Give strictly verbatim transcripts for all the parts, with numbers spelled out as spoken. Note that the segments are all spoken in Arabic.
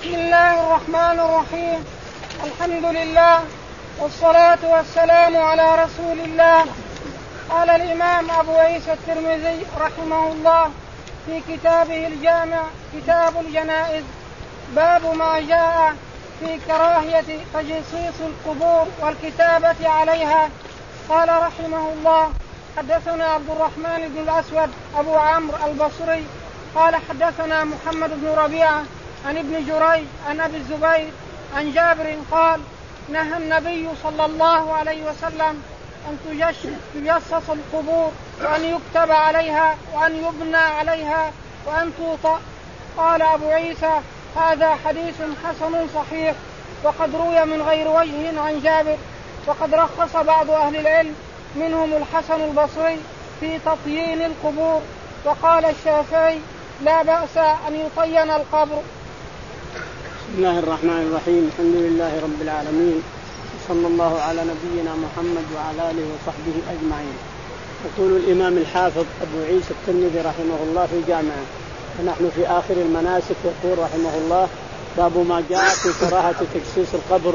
بسم الله الرحمن الرحيم. الحمد لله والصلاة والسلام على رسول الله. قال الإمام أبو عيسى الترمذي رحمه الله في كتابه الجامع كتاب الجنائز باب ما جاء في كراهية تجصيص القبور والكتابة عليها. قال رحمه الله حدثنا عبد الرحمن بن الأسود أبو عمرو البصري قال حدثنا محمد بن ربيعة عن ابن جريج عن أبي الزبير عن جابر قال نهى النبي صلى الله عليه وسلم أن تجصص القبور وأن يكتب عليها وأن يبنى عليها وأن توطأ. قال أبو عيسى هذا حديث حسن صحيح وقد روي من غير وجه عن جابر، وقد رخص بعض أهل العلم منهم الحسن البصري في تطيين القبور، وقال الشافعي لا بأس أن يطين القبر. بسم الله الرحمن الرحيم. الحمد لله رب العالمين، صلى الله على نبينا محمد وعلى آله وصحبه أجمعين. يقول الإمام الحافظ أبو عيسى الترمذي رحمه الله في جامعه، ونحن في آخر المناسك، يقول رحمه الله باب ما جاء في كراهة تجصيص القبر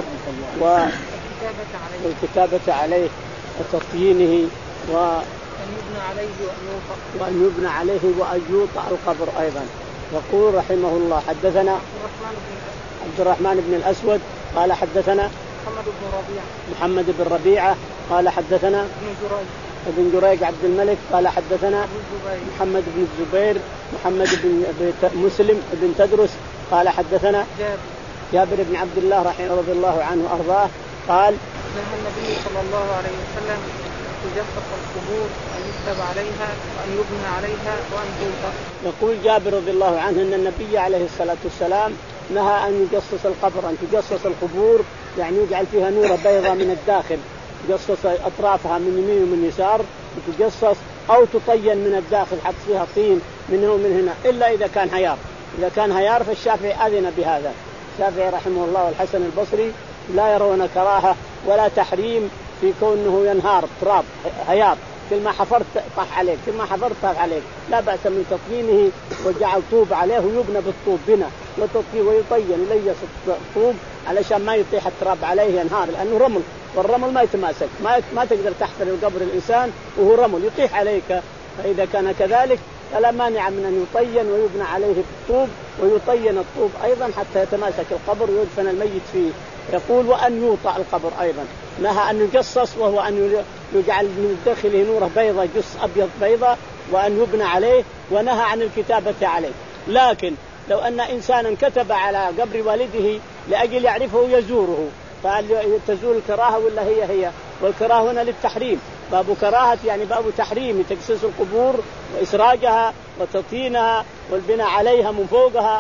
والكتابة عليه وتطيينه وأن يبنى عليه وأن يوطأ القبر أيضا. يقول رحمه الله حدثنا عبد الرحمن بن الأسود قال حدثنا محمد بن ربيعة محمد بن ربيعة قال حدثنا ابن جريج ابن جريج عبد الملك قال حدثنا محمد بن الزبير محمد بن مسلم بن تدرس قال حدثنا جابر جابر بن عبد الله رضي الله عنه وأرضاه قال نهى النبي صلى الله عليه وسلم تجصص القبور وأن يكتب عليها وأن يبنى عليها وأن توطأ. يقول جابر رضي الله عنه أن النبي عليه الصلاة والسلام نهى أن يجصص القبر، أن تجصص القبور يعني يجعل فيها نورة بيضاء من الداخل، يجصص أطرافها من يمين ومن يسار وتجصص، أو تطين من الداخل حط فيها طين من هنا ومن هنا، إلا إذا كان هيار. إذا كان هيار فالشافعي أذن بهذا. الشافعي رحمه الله والحسن البصري لا يرون كراهة ولا تحريم في كونه ينهار تراب هيار، كل ما حفرت طاح عليك، كل ما حفرت طاح عليك، لا بأس من تطيينه وجعل طوب عليه ويبنى بالطوب بنا وتطيين ويطين ليس الطوب علشان ما يطيح التراب عليه ينهار، لأنه رمل، والرمل ما يتماسك، ما ما تقدر تحفر القبر الإنسان وهو رمل يطيح عليك. فإذا كان كذلك فلا مانع من أن يطين ويبنى عليه بالطوب ويطين الطوب أيضا حتى يتماسك القبر ويدفن الميت فيه. يقول وأن يوطأ القبر أيضا، نهى أن يجصص وهو أن يجعل من داخله نورة بيضة جص أبيض بيضة وأن يبنى عليه، ونهى عن الكتابة عليه. لكن لو أن إنسانا كتب على قبر والده لأجل يعرفه يزوره فهل تزول الكراهة ولا هي هي؟ والكراهة هنا للتحريم، باب كراهة يعني باب تحريم تجصيص القبور وإسراجها وتطيينها والبناء عليها من فوقها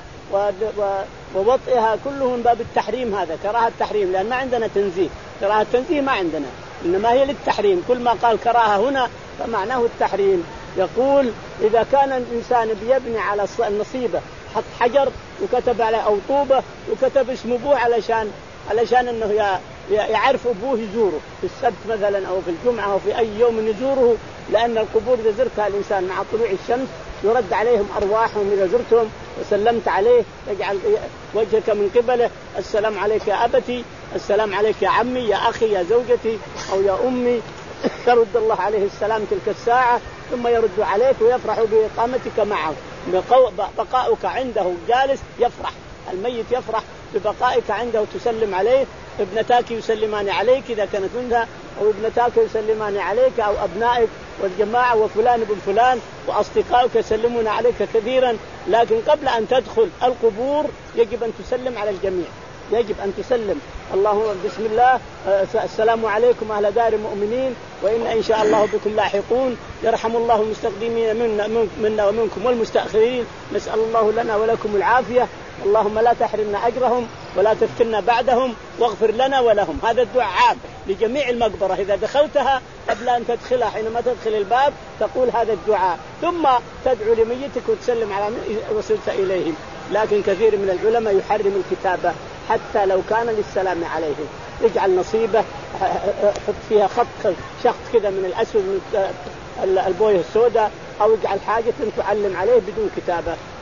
ووطئها، كلهم باب التحريم. هذا كراهة التحريم، لأن ما عندنا تنزيه، كراهة التنزيه ما عندنا، إنما هي للتحريم. كل ما قال كراهة هنا فمعناه التحريم. يقول إذا كان الإنسان بيبني على النصيبة حط حجر وكتب على أو طوبة وكتب اسم أبوه علشان علشان أنه يعرف أبوه يزوره في السبت مثلا أو في الجمعة أو في أي يوم يزوره، لأن القبور إذا زرتها الإنسان مع طلوع الشمس يرد عليهم أرواحهم إذا زرتهم وسلمت عليه، يجعل وجهك من قبله، السلام عليك يا أبتي، السلام عليك يا عمي، يا أخي، يا زوجتي أو يا أمي، ترد الله عليه السلام تلك الساعة، ثم يرد عليك ويفرح بإقامتك معه، بقاؤك عنده جالس يفرح، الميت يفرح ببقائك عنده وتسلم عليه. ابنتاك يسلمان عليك إذا كانت منها، أو ابنتاك يسلمان عليك، أو أبنائك والجماعة وفلان ابن فلان وأصدقائك يسلمون عليك كثيرا. لكن قبل أن تدخل القبور يجب أن تسلم على الجميع، يجب أن تسلم اللهم بسم الله السلام عليكم أهل دار مؤمنين وإن إن شاء الله بكم لاحقون، يرحم الله المستقدمين منا, منا ومنكم والمستأخرين، نسأل الله لنا ولكم العافية، اللهم لا تحرمنا أجرهم ولا تفتنا بعدهم واغفر لنا ولهم. هذا الدعاء عام لجميع المقبرة، إذا دخلتها قبل أن تدخلها حينما تدخل الباب تقول هذا الدعاء، ثم تدعو لميتك وتسلم على من وصلت إليهم. لكن كثير من العلماء يحرم الكتابة حتى لو كان للسلام عليه، يجعل نصيبه حط فيها خط شخط كذا من الأسود من البويه السوداء، أو يجعل حاجة تعلم عليه بدون كتابة.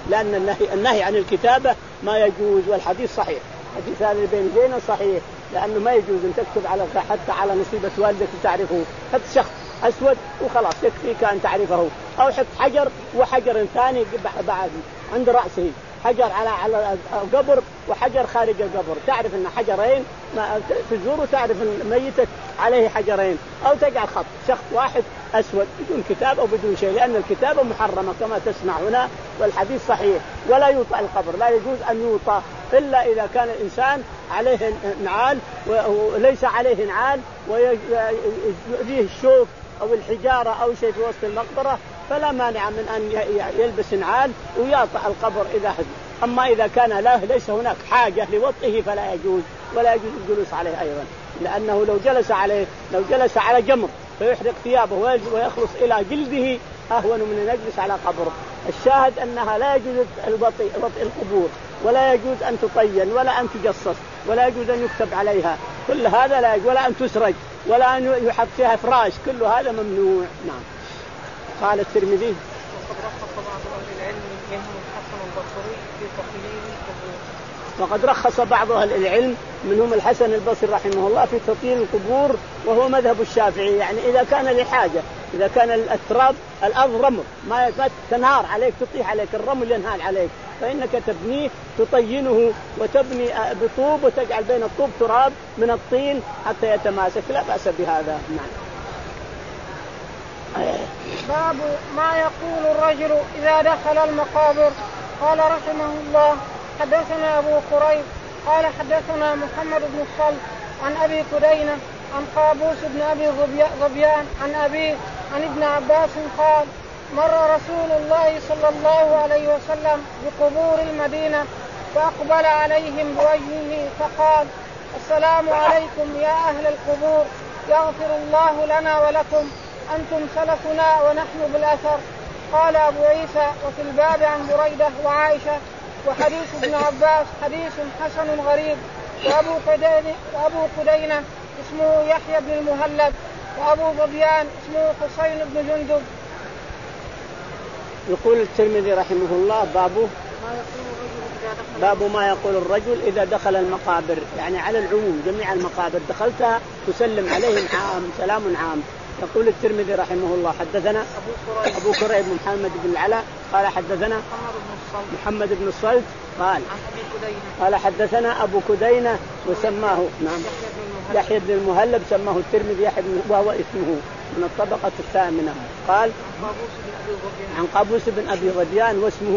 لأن النهي, النهي عن الكتابة ما يجوز، والحديث صحيح، حديث هذا بين زينة صحيح، لأنه ما يجوز أن تكتب على حتى على نصيبة والدك تعرفه، حط شخص أسود وخلاص يكفيك أن تعرفه، أو حط حجر وحجر ثاني بعد عند رأسه، حجر على على قبر وحجر خارج القبر، تعرف أن حجرين ما تزور تعرف الميت عليه حجرين، أو تجعل خط شخص واحد أسود بدون كتاب أو بدون شيء، لأن الكتابة محرمة كما تسمع هنا، والحديث صحيح. ولا يوطأ القبر، لا يجوز أن يوطأ إلا إذا كان الإنسان عليه نعال وليس عليه نعال ويؤذيه الشوك أو الحجارة أو شيء في وسط المقبرة، فلا مانع من أن يلبس نعال ويطأ القبر إذا حدث. أما إذا كان له ليس هناك حاجة لوطئه فلا يجوز، ولا يجوز الجلوس عليه أيضا، لأنه لو جلس عليه لو جلس على جمر فيحرق ثيابه ويخلص إلى جلده أهون من أن يجلس على قبر. الشاهد أنها لا يجوز الوطئ وطئ القبور، ولا يجوز أن تطين ولا أن تجصص، ولا يجوز أن يكتب عليها، كل هذا لا يجوز، ولا أن تسرج ولا أن يحط فيها فراش، كل هذا ممنوع. نعم. قال الترمذي وقد رخص بعض أهل العلم منهم الحسن البصري رحمه الله في تطيين القبور، وهو مذهب الشافعي، يعني إذا كان لحاجة، إذا كان التراب الأرض رمل ما تنهار عليك تطيح عليك الرمل ينهار عليك، فإنك تبنيه تطينه وتبني بطوب وتجعل بين الطوب تراب من الطين حتى يتماسك، لا بأس بهذا. نعم. باب ما يقول الرجل إذا دخل المقابر. قال رحمه الله حدثنا أبو قريب قال حدثنا محمد بن الصلت عن أبي كدينة عن قابوس بن أبي ظبيان عن أبي عن ابن عباس قال مر رسول الله صلى الله عليه وسلم بقبور المدينة فأقبل عليهم بوجهه فقال السلام عليكم يا أهل القبور، يغفر الله لنا ولكم، أنتم سلفنا ونحن بالأثر. قال أبو عيسى وفي الباب عن بريدة وعائشة وحديث ابن عباس حديث حسن غريب. وأبو قدينة, وأبو قدينة اسمه يحيى بن المهلب، وأبو ظبيان اسمه حسين بن جندب. يقول الترمذي رحمه الله بابه باب ما يقول الرجل إذا دخل المقابر، يعني على العموم جميع المقابر دخلتها تسلم عليهم عام سلام عام. يقول الترمذي رحمه الله حدثنا أبو كريب محمد بن العلاء قال حدثنا محمد بن الصلت قال قال حدثنا أبو كدينة وسماه نعم يحيى بن المهلب، سماه الترمذي يحيى بن وهو اسمه من الطبقة الثامنة. قال عن قابوس بن أبي ظبيان واسمه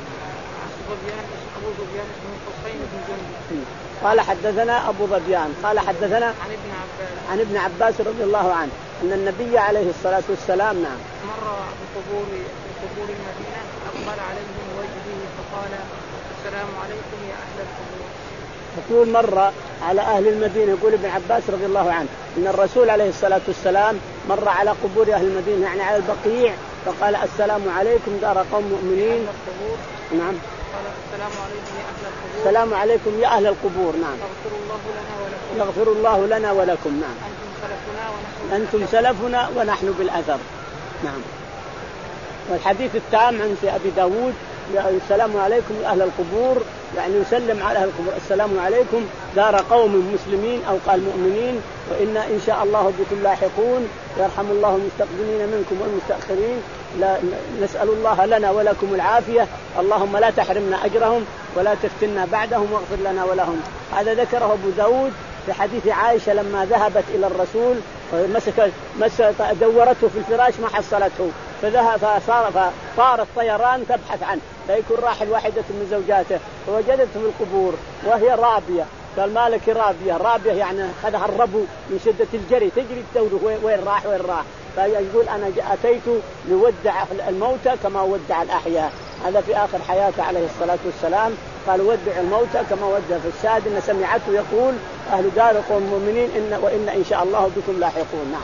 قال حدثنا أبو ظبيان قال حدثنا عن ابن عباس عن ابن عباس رضي الله عنه أن النبي عليه الصلاة والسلام نعم مر بقبور بقبور المدينة أقبل عليهم وجهه فقال السلام عليكم يا أهل القبور. يقول مر على أهل المدينة، يقول ابن عباس رضي الله عنه أن الرسول عليه الصلاة والسلام مر على قبور أهل المدينة يعني على البقيع فقال السلام عليكم دار قوم مؤمنين. نعم. قال السلام عليكم يا أهل القبور. السلام عليكم يا أهل القبور. نعم. يغفر الله لنا ولكم. يغفر الله لنا ولكم. نعم. أنتم سلفنا ونحن أنتم سلفنا ونحن بالأثر. نعم. والحديث التام عند أبي داود السلام عليكم يا أهل القبور، يعني يسلم على أهل القبور السلام عليكم دار قوم مسلمين أو قال مؤمنين وإنا إن شاء الله بكم لاحقون، يرحم الله المستقدمين منكم والمستأخرين، لا نسأل الله لنا ولكم العافية، اللهم لا تحرمنا أجرهم ولا تفتنا بعدهم واغفر لنا ولهم. هذا ذكره أبو داود في حديث عائشة لما ذهبت إلى الرسول ومسك مس دورته في الفراش ما حصلته فذهب فصار فطار الطيران تبحث عنه فيكون راحل واحدة من زوجاته فوجدته في القبور وهي رابية، قال مالك رابية؟ رابية يعني خذها الربو من شدة الجري تجري تدور وين راح وين راح، فيقول أنا أتيت لودع الموتى كما ودع الأحياء. هذا في آخر حياته عليه الصلاة والسلام قال ودع الموتى كما ودع. في الشاهد إن سمعته يقول أهل دار قوم مؤمنين إن وإن إن شاء الله بكم لاحقون. نعم.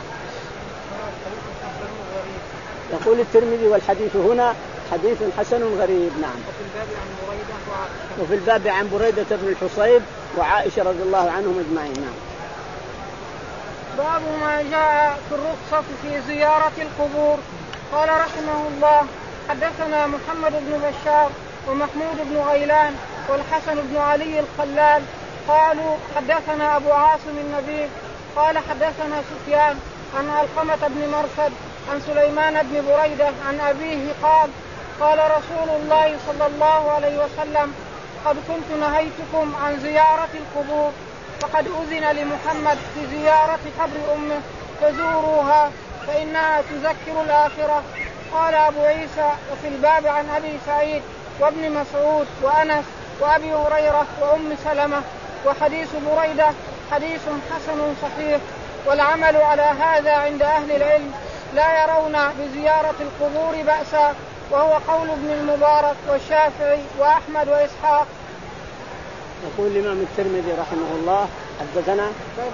يقول الترمذي والحديث هنا حديث حسن غريب. نعم. وفي الباب عن بريدة بن الحصيب وعائشة رضي الله عنهم أجمعين. نعم. باب ما جاء في الرخصة في زيارة القبور. قال رحمه الله حدثنا محمد بن بشار ومحمود بن غيلان والحسن بن علي الخلال قالوا حدثنا أبو عاصم النبي قال حدثنا سفيان عن علقمة بن مرثد عن سليمان بن بريدة عن أبيه قال قال رسول الله صلى الله عليه وسلم قد كنت نهيتكم عن زيارة القبور فقد أذن لمحمد في زيارة قبر أمه فزوروها فإنها تذكر الآخرة. قال أبو عيسى وفي الباب عن أبي سعيد وابن مسعود وأنس وأبي هريرة وأم سلمة وحديث بريدة حديث حسن صحيح. والعمل على هذا عند أهل العلم لا يرون بزيارة القبور بأسا وهو قول ابن المبارك والشافعي وأحمد وإسحاق. يقول الإمام الترمذي رحمه الله حدثنا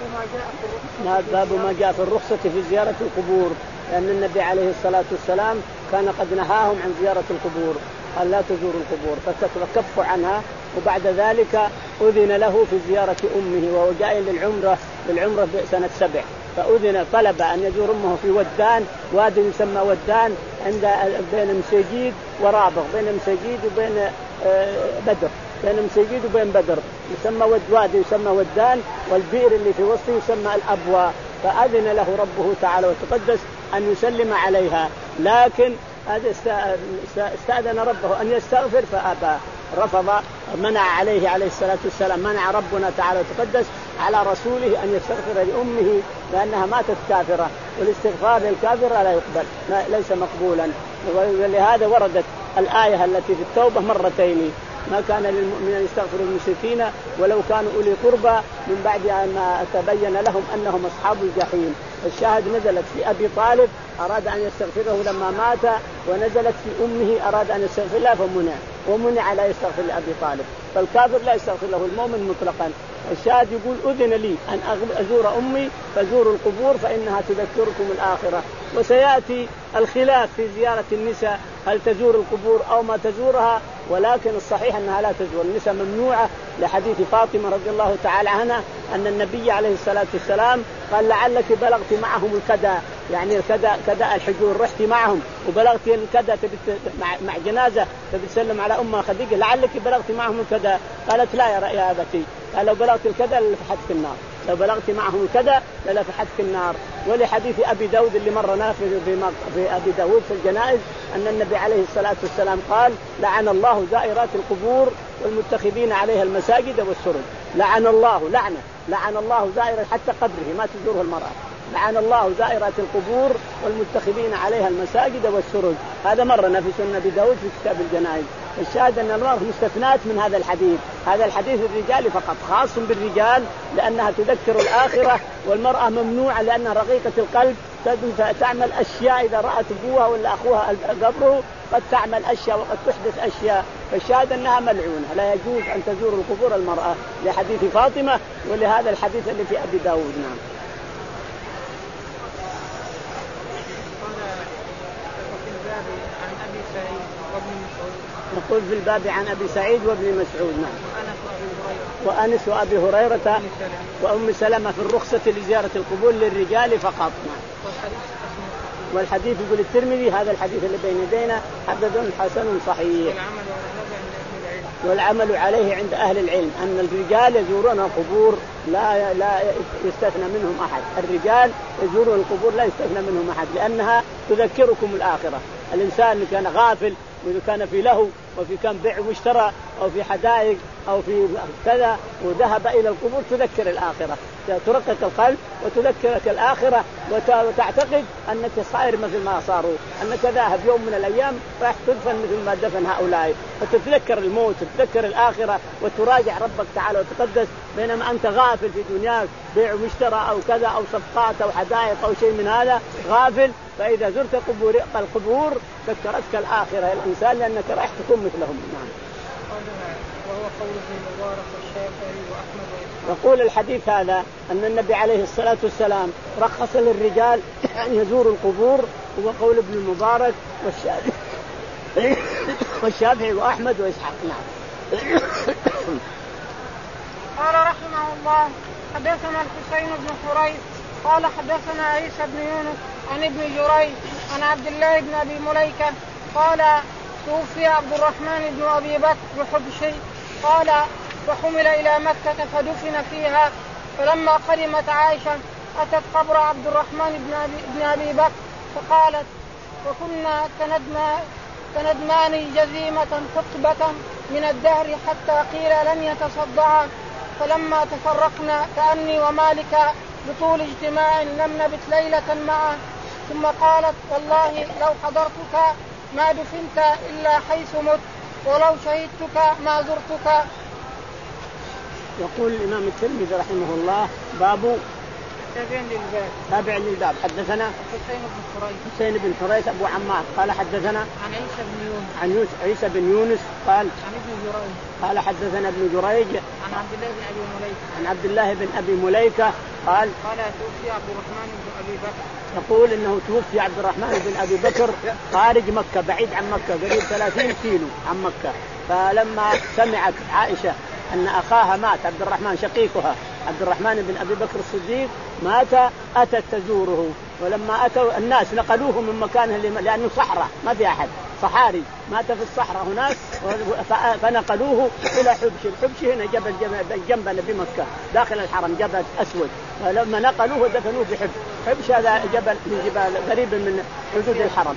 باب ما جاء في الرخصة في زيارة القبور لأن النبي عليه الصلاة والسلام كان قد نهاهم عن زيارة القبور قال لا تزوروا القبور فكفوا عنها وبعد ذلك أذن له في زيارة أمه وهو جاء للعمرة للعمرة سنة سبع فأذن طلب أن يزور أمه في ودان وادي يسمى ودان عند بين مسيجيد ورابغ بين مسيجيد وبين بدر بين مسيجيد وبين بدر يسمى وادي يسمى ودان والبئر اللي في وسطه يسمى الأبوى فأذن له ربه تعالى وتقدس أن يسلم عليها لكن استأذن ربه أن يستغفر فأبى رفض منع عليه عليه الصلاة والسلام منع ربنا تعالى وتقدس على رسوله أن يستغفر لأمه لأنها ماتت كافرة والاستغفار للكافر لا يقبل ليس مقبولا. ولهذا وردت الآية التي في التوبة مرتين ما كان للمؤمن أن يستغفر المشركين ولو كانوا أولي قربى من بعد أن تبين لهم أنهم أصحاب الجحيم. الشاهد نزلت في أبي طالب أراد أن يستغفره لما مات ونزلت في أمه أراد أن يستغفر لها فمنع ومنع لا يستغفر لأبي طالب فالكافر لا يستغفر له المؤمن مطلقا. الشاهد يقول أذن لي أن أزور أمي فزوروا القبور فإنها تذكركم الآخرة. وسيأتي الخلاف في زيارة النساء هل تزور القبور أو ما تزورها ولكن الصحيح أنها لا تزور النساء ممنوعة لحديث فاطمة رضي الله تعالى عنها أن النبي عليه الصلاة والسلام قال لعلك بلغت معهم الكدى يعني الكدى كدى الحجور رحت معهم وبلغت الكدى مع جنازة تبتسلم على أمها خديجة لعلك بلغت معهم الكدى قالت لا يا يا أبتي قال لو بلغت الكدى للفحتك النار لو بلغت معهم الكدى للفحتك النار. ولحديث أبي داود اللي مرنا في, في أبي داود في الجنائز أن النبي عليه الصلاة والسلام قال لعن الله زائرات القبور والمتخذين عليها المساجد والسرج. لعن الله لعنة لعن الله زائرة حتى قبره ما تزوره المرأة لعن الله زائرات القبور والمتخذين عليها المساجد والسرج. هذا مرنا في سنة أبي داود في كتاب الجنائز. الشاهد أن المرأة مستثنات من هذا الحديث. هذا الحديث الرجال فقط خاص بالرجال لأنها تذكر الآخرة والمرأة ممنوعة لأنها رقيقة القلب تعمل أشياء إذا رأت أبوها ولا أخوها قبره قد تعمل أشياء وقد تحدث أشياء. فالشاهد أنها ملعونة لا يجوز أن تزور القبور المرأة لحديث فاطمة ولهذا الحديث اللي في أبي داود. نعم. نقول في الباب عن أبي سعيد وابن مسعود. نعم. وأنس وأبي هريرة وأم سلمة في الرخصة لزيارة القبور للرجال فقط. نعم. والحديث يقول الترمذي هذا الحديث اللي بين يدينا حدث حسن صحيح. والعمل عليه عند أهل العلم أن الرجال يزورون القبور لا لا يستثنى منهم أحد. الرجال يزورون القبور لا يستثنى منهم أحد لأنها تذكركم الآخرة. الإنسان اللي كان غافل وإذا كان في له وفي كان بيع واشترى أو في حدائق أو في كذا وذهب إلى القبور تذكر الآخرة ترقق القلب وتذكرك الآخرة وتعتقد أنك صائر مثل ما صاروا أنك ذاهب يوم من الأيام راح تدفن مثل ما دفن هؤلاء فتتذكر الموت تتذكر الآخرة وتراجع ربك تعالى وتقدس. بينما أنت غافل في دنياك بيع واشترى أو كذا أو صفقات أو حدائق أو شيء من هذا غافل فإذا زرت قبور القبور ذكرتك الآخرة الإنسان لأنك راح تكون مثلهم. نعم. وهو قول ابن المبارك والشافعي وأحمد وإسحاق. يقول الحديث هذا أن النبي عليه الصلاة والسلام رخص للرجال أن يزوروا القبور هو قول ابن المبارك والشافعي والشافعي وأحمد وإسحاق. نعم. قال رحمه الله حدثنا الحسين بن حريث قال حدثنا عيسى بن يونس عن ابن جريج عن عبد الله بن أبي مليكة قال توفي عبد الرحمن بن أبي بكر بحبشي. قال فحمل إلى مكة فدفن فيها. فلما قدمت عائشة أتت قبر عبد الرحمن بن أبي, بن أبي بكر فقالت وكنا كندما كندمان جزيمة خطبة من الدهر حتى قيل لن يتصدعا. فلما تفرقنا كأني ومالك بطول اجتماع لم نبت ليلة معه. ثم قالت والله لو حضرتك ما دفنت إلا حيث مت ولو شهدتك ما زرتك. يقول الإمام الترمذي رحمه الله باب تابع للباب. حدثنا حسين بن حريث حسين بن حريث أبو عمار قال حدثنا عن عيسى بن يونس عن عيسى بن يونس قال عن ابن جريج قال حدثنا ابن جريج عن عبد الله بن أبي مليكة عن عبد الله بن أبي مليكة قال قال توفي عبد الرحمن بن أبي بكر. يقول إنه توفي عبد الرحمن بن أبي بكر خارج مكة بعيد عن مكة قريب ثلاثين كيلو عن مكة. فلما سمعت عائشة أن أخاها مات عبد الرحمن شقيقها عبد الرحمن بن أبي بكر الصديق مات أتت تزوره. ولما أتوا الناس نقلوه من مكانه لأنه صحراء ما في أحد صحاري مات في الصحراء هناك فنقلوه إلى حبش. الحبش هنا جبل جنبنا بمكة داخل الحرم جبل أسود. فلما نقلوه دفنوه بحبش. حبش هذا جبل من جبال قريب من حدود الحرم.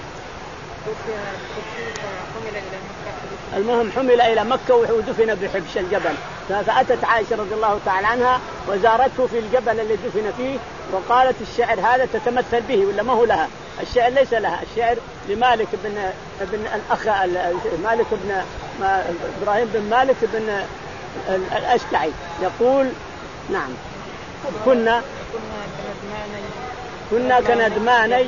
المهم حمل إلى مكة ودفن بحبش الجبل. فأتت عائشة رضي الله تعالى عنها وزارته في الجبل الذي دفن فيه وقالت الشعر هذا تتمثل به ولا ما هو لها؟ الشعر ليس لها، الشعر لمالك بن بن الأخ مالك بن إبراهيم بن مالك بن الأشتعي يقول نعم كنا كنا كندماني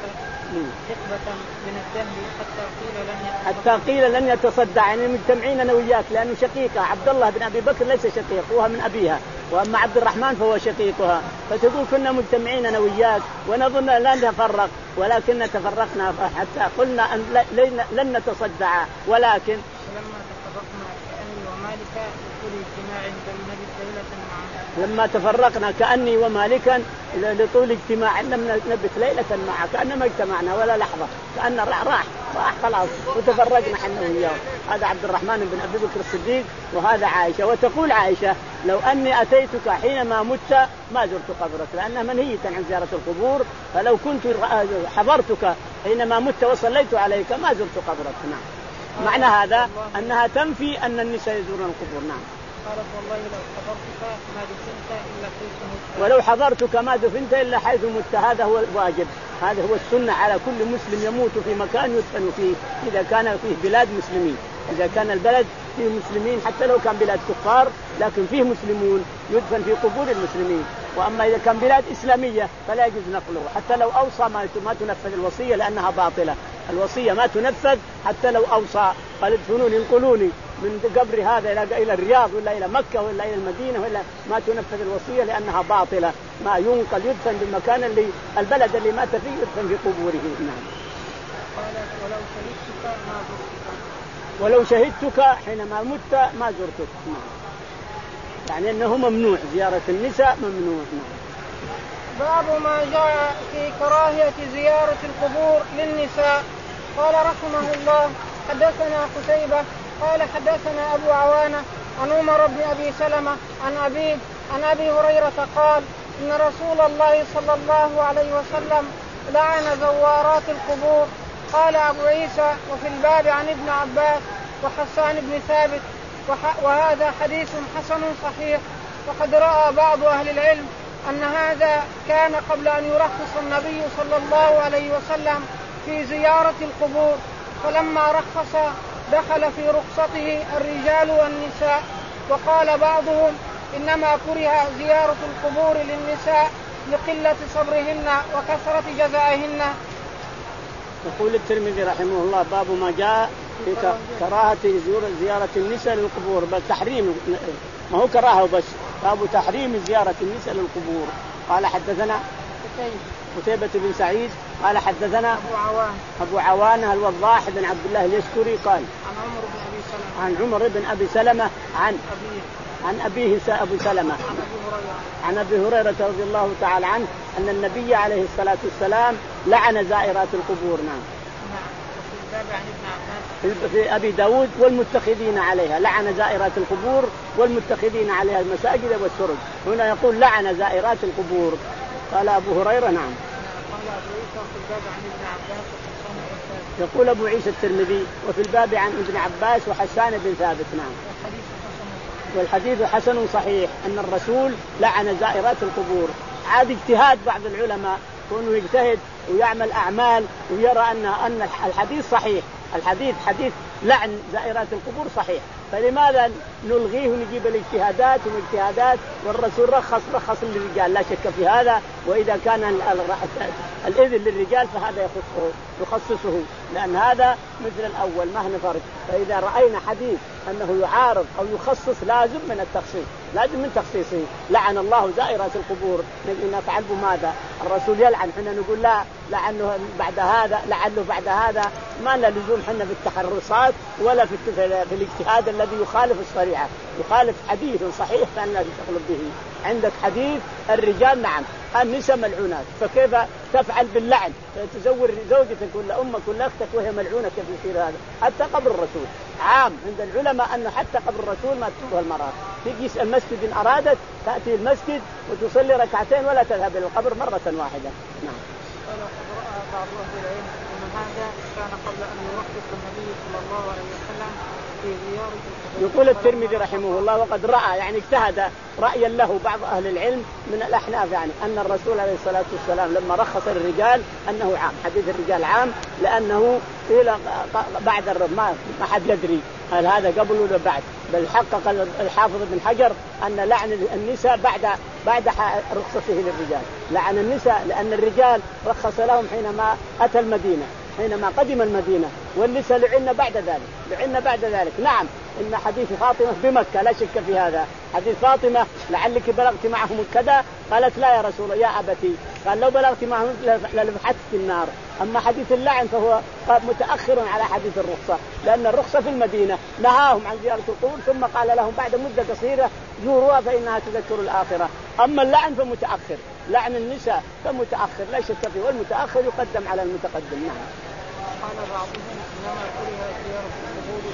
حتى قيل لن يتصدع يعني مجتمعين انا وياك لانه شقيقها عبد الله بن ابي بكر ليس شقيقها من ابيها واما عبد الرحمن فهو شقيقها. فتقول كنا مجتمعين انا وياك ونظن لن نتفرق ولكن تفرقنا حتى قلنا ان لن نتصدع ولكن لما تفرقنا كأني ومالكا لطول اجتماع لم نبت ليلة معه كأنما اجتمعنا ولا لحظة كأن راح راح راح خلاص وتفرقنا حنا وياه. هذا عبد الرحمن بن أبي بكر الصديق وهذا عائشة. وتقول عائشة لو أني أتيتك حينما مت ما زرت قبرك لأنها منهية عن زيارة القبور فلو كنت حضرتك حينما مت وصليت عليك ما زرت قبرك. نعم معنى هذا أنها تنفي أن النساء يزورن القبور. نعم قالت والله لو حضرتك ما دفنت إلا حيث مت ولو حضرتك ما دفنت إلا حيث مت. هذا هو الواجب هذا هو السنة على كل مسلم يموت في مكان يدفن فيه إذا كان فيه بلاد مسلمين. إذا كان البلد فيه مسلمين حتى لو كان بلاد كفار لكن فيه مسلمون يدفن في قبور المسلمين. وأما إذا كان بلاد إسلامية فلا يجوز نقله حتى لو أوصى ما تنفذ الوصية لأنها باطلة. الوصية ما تنفذ حتى لو أوصى قال ادفنوني انقلوني من قبر هذا إلى إلى الرياض ولا إلى مكة ولا إلى المدينة ولا ما تنفذ الوصية لأنها باطلة. ما ينقل يدفن بالمكان اللي البلد اللي مات فيه يدفن في قبوره. نعم ولو شهدتك ما زرتك ولو شهدتك حينما مت ما زرتك. نعم يعني أنه ممنوع زيارة النساء ممنوع. نعم باب ما جاء في كراهية زيارة القبور للنساء. قال رحمه الله حدثنا قتيبة قال حدثنا أبو عوانة عن عمر بن أبي سلمة عن أبيه عن أبي هريرة قال إن رسول الله صلى الله عليه وسلم لعن زوارات القبور. قال أبو عيسى وفي الباب عن ابن عباس وحسان بن ثابت وهذا حديث حسن صحيح. وقد رأى بعض أهل العلم أن هذا كان قبل أن يرخص النبي صلى الله عليه وسلم في زيارة القبور فلما رخص دخل في رخصته الرجال والنساء. وقال بعضهم إنما كره زيارة القبور للنساء لقلة صبرهن وكثرة جزائهن. يقول الترمذي رحمه الله باب ما جاء في كراهة زيارة النساء للقبور بل تحريم ما هو كراهه بس باب تحريم زيارة النساء للقبور. قال حدثنا قتيبة بن سعيد قال حدثنا أبو عوان أبو عوانة الوضاح بن عبد الله اليشكري قال عن عمر بن أبي سلمة عن عمر بن أبي سلمة عن أبيه عن أبيه أبو سلمة عن أبي هريرة عن أبي هريرة رضي الله تعالى عنه أن النبي عليه الصلاة والسلام لعن زائرات القبور. نعم وفي الباب عن ابن عباس في أبي داود والمتخذين عليها، لعن زائرات القبور والمتخذين عليها المساجد والسرج. هنا يقول لعن زائرات القبور. قال أبو هريرة نعم. يقول أبو عيسى الترمذي وفي الباب عن ابن عباس وحسان بن ثابت نعم. والحديث حسن صحيح أن الرسول لعن زائرات القبور. عاد اجتهاد بعض العلماء كونه يجتهد ويعمل أعمال ويرى أن أن الحديث صحيح، الحديث حديث لعن زائرات القبور صحيح، فلماذا نلغيه ونجيب الاجتهادات والاجتهادات؟ والرسول رخص رخص للرجال لا شك في هذا، وإذا كان الإذن للرجال فهذا يخصه يخصصه، لأن هذا مثل الأول ما هنا فرق. فإذا رأينا حديث أنه يعارض أو يخصص لازم من التخصيص، لازم من تخصيصه. لعن الله زائرات القبور، نفعل بماذا؟ الرسول يلعن، حنا نقول لا لعنه بعد هذا، لعله بعد هذا، ما لنا لزوم حنا في التحرصات ولا في في الاجتهاد الذي يخالف الشريعة، يخالف حديث صحيح فإن لا تخلط به. عندك حديث الرجال نعم النساء ملعونات، فكيف تفعل باللعن؟ تزور زوجتك ولا أمك ولا أختك وهي ملعونة، كيف يصير هذا؟ حتى قبر الرسول عام عند العلماء أنه حتى قبر الرسول ما تشوفها المرأة، تجي المسجد إن أرادت تأتي المسجد وتصلي ركعتين ولا تذهب إلى القبر مرة واحدة. نعم. بعض أهل العلم أن هذا كان قبل أن يوقف النبي صلى الله عليه وسلم في زيارة. يقول الترمذي رحمه الله وقد رأى يعني اجتهد رأيا له بعض أهل العلم من الأحناف يعني أن الرسول عليه الصلاة والسلام لما رخص الرجال أنه عام، حديث الرجال عام لأنه إلى بعد ما ما حد يدري هل هذا قبل ولا بعد، بل حقق الحافظ بن حجر أن لعن النساء بعد بعد رخصته للرجال، لعن النساء لأن الرجال رخص لهم حينما أتى المدينة، حينما قدم المدينة، والنساء لعن بعد ذلك، لعن بعد ذلك. نعم إن حديث فاطمة بمكة لا شك في هذا، حديث فاطمة لعلك بلغت معهم كذا، قالت لا يا رسول الله يا أبتي، قال لو بلغت معهم للبحثت في النار. أما حديث اللعن فهو متأخر على حديث الرخصة، لأن الرخصة في المدينة نهاهم عن زيارة القبور ثم قال لهم بعد مدة قصيرة زوروها فإنها تذكر الآخرة. أما اللعن فمتأخر، لعن النساء فمتأخر لا شك فيه، والمتأخر يقدم على المتقدم. نعم. قال بعضهم إنما كره زيارة القبور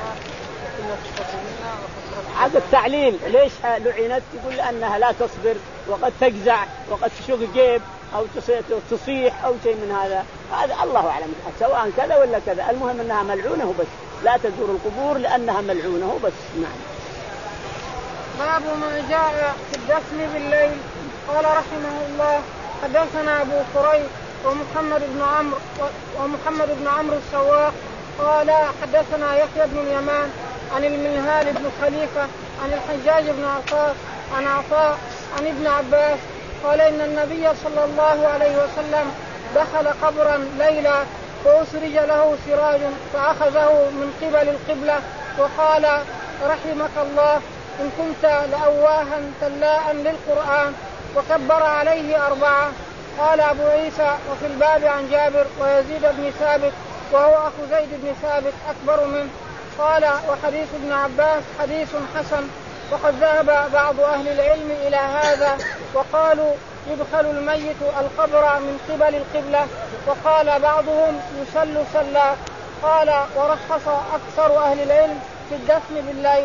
هذا التعليل ليش لعنت؟ يقول لأنها لا تصبر وقد تجزع وقد تشق جيب أو تصيح أو شيء من هذا، هذا الله أعلم سواء كذا ولا كذا، المهم أنها ملعونة بس، لا تزور القبور لأنها ملعونة بس. نعم. باب ما جاء في الدفن بالليل. قال رحمه الله حدثنا أبو كريب ومحمد بن عمرو ومحمد بن عمرو السواق قال حدثنا يحيى بن اليمان عن المنهال بن خليفة عن الحجاج بن عطاء عن عطاء عن ابن عباس قال إن النبي صلى الله عليه وسلم دخل قبرا ليلا فأسرج له سراج فأخذه من قبل القبلة وقال رحمك الله إن كنت لأواها تلاء للقرآن، وكبر عليه أربعة. قال أبو عيسى وفي الباب عن جابر ويزيد بن ثابت وهو أخو زيد بن ثابت أكبر منه. قال وحديث ابن عباس حديث حسن. وقد ذهب بعض أهل العلم إلى هذا وقالوا يدخل الميت القبر من قبل القبلة، وقال بعضهم يسل سلا. قال ورخص أكثر أهل العلم في الدفن بالليل.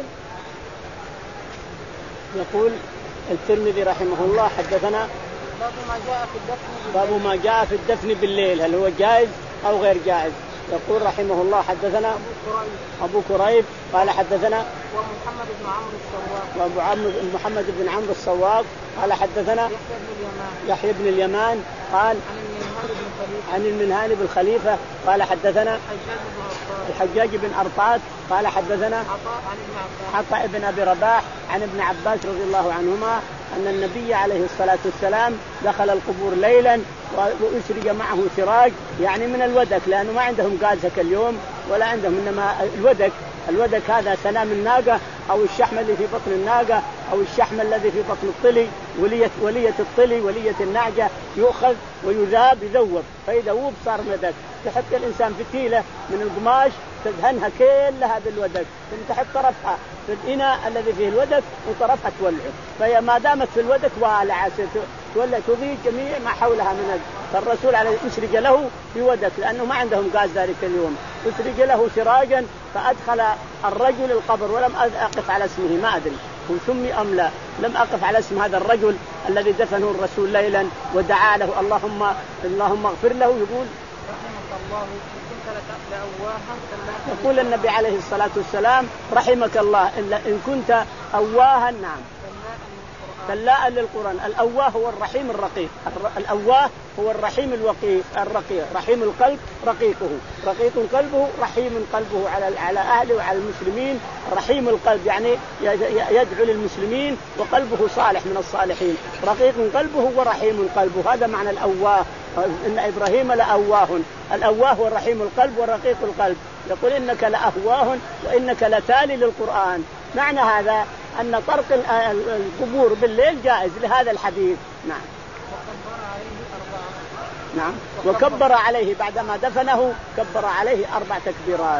يقول الترمذي رحمه الله حدثنا باب ما جاء في الدفن بالليل. باب ما جاء في الدفن بالليل هل هو جائز أو غير جائز. يقول رحمه الله حدثنا أبو كريب قال حدثنا ومحمد بن عمرو السواق وأبو عمرو محمد بن عمرو السواق قال حدثنا يحيى بن اليمان قال عن المنهال بن خليفة قال حدثنا الحجاج بن أرطاط قال حدثنا عطاء بن أبي رباح عن ابن عباس رضي الله عنهما أن النبي عليه الصلاة والسلام دخل القبور ليلا وأسرج معه سراج يعني من الودك، لأنه ما عندهم غازك اليوم ولا عندهم، إنما الودك الودك هذا سنام الناقة أو الشحم الذي في بطن الناقة أو الشحم الذي في بطن الطلي، ولية ولية الطلي ولية النعجة يؤخذ ويذاب يذوب، فيذوب صار مدك. تحط الإنسان فتيلة من القماش تدهنها كلها بالودك، ثم تحط طرفها في الإناء الذي فيه الودك وطرفها تولعه، فهي ما دامت في الودك والعة تولع تضيء جميع ما حولها من الودك. فالرسول عليه أسرج له في ودك لأنه ما عندهم غاز ذلك اليوم، أسرج له سراجا فأدخل الرجل القبر. ولم أقف على اسمه، ما أدري هو سمي أم لا، لم أقف على اسم هذا الرجل الذي دفنه الرسول ليلا ودعا له اللهم اللهم اغفر له. يقول رحمك الله كنت لأواها، يقول النبي عليه الصلاة والسلام رحمك الله إن كنت أواها، نعم كلاء للقرآن. الأواه هو الرحيم الرقيق، الأواه هو الرحيم الوقيق الرقيق، رحيم القلب رقيقه، رقيق قلبه رحيم قلبه على على أهله وعلى المسلمين. رحيم القلب يعني يدعو للمسلمين وقلبه صالح من الصالحين، رقيق قلبه ورحيم قلبه، هذا معنى الأواه. إن إبراهيم لأواه، الأواه هو رحيم القلب ورقيق القلب. يقول إنك لأواه وإنك لتالي للقرآن. معنى هذا أن طرق القبور بالليل جائز لهذا الحديث. نعم. نعم. وكبر عليه بعدما دفنه كبر عليه أربع تكبيرات.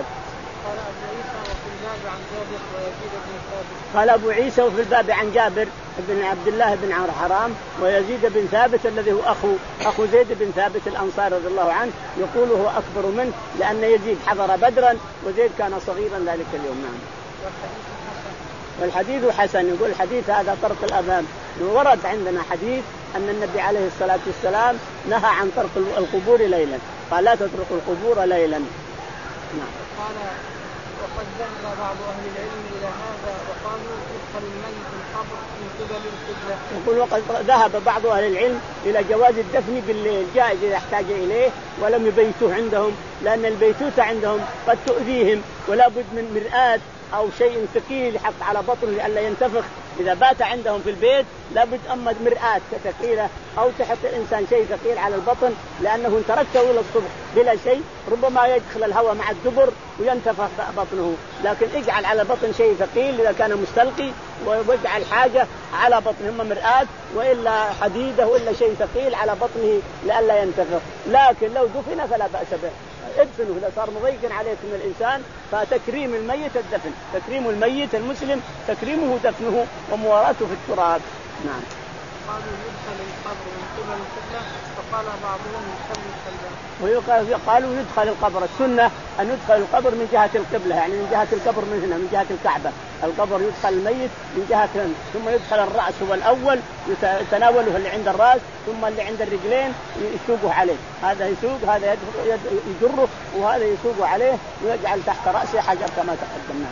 قال أبو عيسى وفي الباب عن جابر بن عبد الله بن حرام ويزيد بن ثابت الذي هو أخو أخو زيد بن ثابت الأنصاري رضي الله عنه، يقول هو أكبر منه لأن يزيد حضر بدرا وزيد كان صغيرا ذلك اليوم. نعم. والحديث حسن. يقول الحديث هذا طرق الأمام. ورد عندنا حديث أن النبي عليه الصلاة والسلام نهى عن طرق القبور ليلا، قال لا تطرق القبور ليلا. نعم. قال وقد ذهب بعض أهل العلم إلى هذا وقالوا يدخل الميت القبر من قبل القبلة. يقول وقد ذهب بعض أهل العلم إلى جواز الدفن بالليل، جائز إذا احتاج إليه ولم يبيتوه عندهم، لأن البيتوتة عندهم قد تؤذيهم ولا بد من مرآة أو شيء ثقيل يحط على بطنه لئلا ينتفخ. إذا بات عندهم في البيت لابد أما مرآة ثقيلة أو تحط الإنسان شيء ثقيل على البطن، لأنه إن تركته إلى الصبح بلا شيء ربما يدخل الهواء مع الدبر وينتفخ بطنه. لكن اجعل على البطن شيء ثقيل إذا كان مستلقي، واجعل حاجة على بطنه إما مرآة وإلا حديدة وإلا شيء ثقيل على بطنه لئلا ينتفخ. لكن لو دفن فلا بأس به، ادفنه إذا صار مضيق عليك من الإنسان. فتكريم الميت الدفن، تكريم الميت المسلم تكريمه دفنه ومواراته في التراب. نعم. قالوا يدخل القبر من قبل القبلة، فقال بعضهم يدخل القبر. وقالوا يدخل القبر، السنة أن يدخل القبر من جهة القبلة، يعني من جهة القبر من هنا من جهة الكعبة. القبر يدخل الميت من جهة هنا، ثم يدخل الرأس هو الأول يتناوله اللي عند الرأس، ثم اللي عند الرجلين يسوقه عليه، هذا يسوق هذا يجره وهذا يسوقه عليه ويجعل تحت رأسه حجر كما تقدمنا.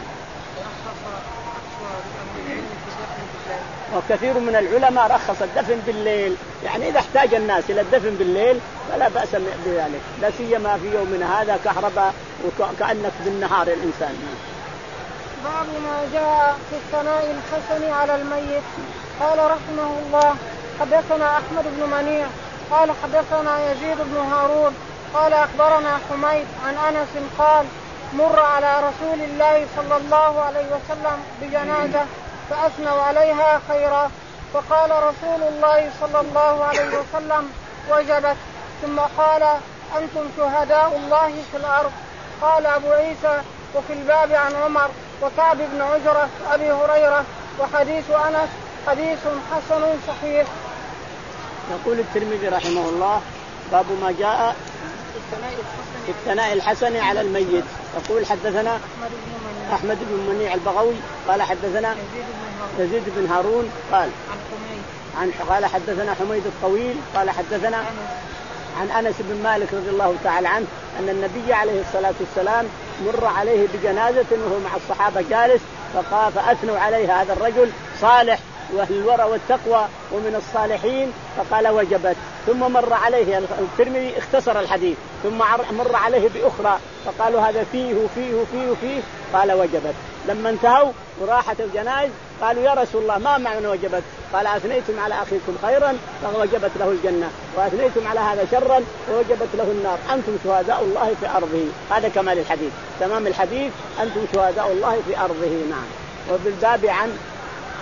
وكثير من العلماء رخص الدفن بالليل، يعني إذا احتاج الناس إلى الدفن بالليل فلا بأس بذلك، لا سيما في يومنا هذا كهرباء وكأنك بالنهار الإنسان. باب ما جاء في الثناء الحسن على الميت. قال رحمه الله حدثنا أحمد بن منيع قال حدثنا يزيد بن هارون قال أخبرنا حميد عن أنس قال مر على رسول الله صلى الله عليه وسلم بجنازة فأثنوا عليها خيرا، فقال رسول الله صلى الله عليه وسلم وجبت، ثم قال أنتم شهداء الله في الأرض. قال أبو عيسى وفي الباب عن عمر وكعب بن عجرة أبي هريرة وحديث أنس حديث حسن صحيح. يقول الترمذي رحمه الله باب ما جاء في الثناء الحسن على الميت. يقول حدثنا أحمد بن منيع البغوي قال حدثنا يزيد بن هارون قال عن قال حدثنا حميد الطويل قال حدثنا عن أنس بن مالك رضي الله تعالى عنه أن النبي عليه الصلاة والسلام مر عليه بجنازة وهو مع الصحابة جالس، فقال فأثنوا عليها هذا الرجل صالح وأهل الورع والتقوى ومن الصالحين، فقال وجبت. ثم مر عليه الترمذي اختصر الحديث، ثم مر عليه بأخرى فقالوا هذا فيه وفيه وفيه وفيه، قال وجبت. لما انتهوا وراحت الجنائز قالوا يا رسول الله ما معنى وجبت؟ قال أثنيتم على أخيكم خيرا فوجبت له الجنة، وأثنيتم على هذا شرا فوجبت له النار، أنتم شهداء الله في أرضه. هذا كمال الحديث، تمام الحديث، أنتم شهداء الله في أرضه. نعم. وبالباب عن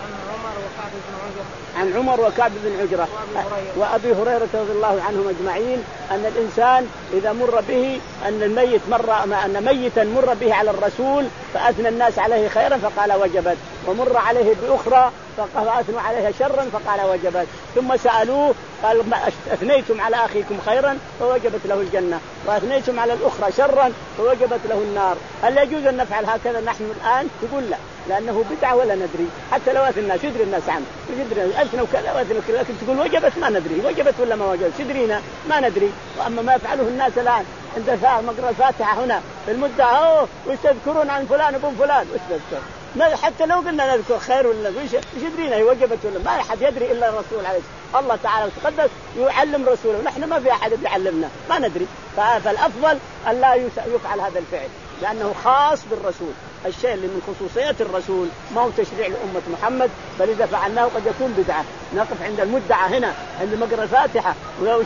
عمر وكعب بن عجرة عن عمر وكعب بن عجرة وأبي هريرة رضي الله عنهم أجمعين أن الإنسان إذا مر به أن الميت مر أن ميتا مر به على الرسول فأثنى الناس عليه خيرا فقال وجبت، ومر عليه بأخرى فأثنوا عليها شرا فقال وجبت، ثم سألوه قال أثنيتم على أخيكم خيرا فوجبت له الجنة، وأثنيتم على الأخرى شرا فوجبت له النار. هل يجوز أن نفعل هكذا نحن الآن؟ تقول لا، لأنه بدعة ولا ندري، حتى لو أثنى الناس يدري الناس عنه يدري أثنوا كذا وأثنوا كذا، لكن تقول وجبت ما ندري وجبت ولا ما وجبت تدرينا ما ندري. وأما ما يفعله الناس الآن عند مقرأ الفاتحة هنا في المدة أوه ويستذكرون عن فلان وابن فلان ويستذكر، حتى لو قلنا نذكر خير ولا وش يدرينا هي وجبت ولا ما أحد يدري إلا الرسول عليه الله تعالى وتقدس يعلم رسوله، ونحن ما في أحد يعلمنا ما ندري. فالأفضل أن لا يفعل هذا الفعل لأنه خاص بالرسول، الشيء اللي من خصوصيات الرسول ما هو تشريع لأمة محمد، فلذا فعلناه قد يكون بدعة. نقف عند المدعى هنا عند مقرأ الفاتحة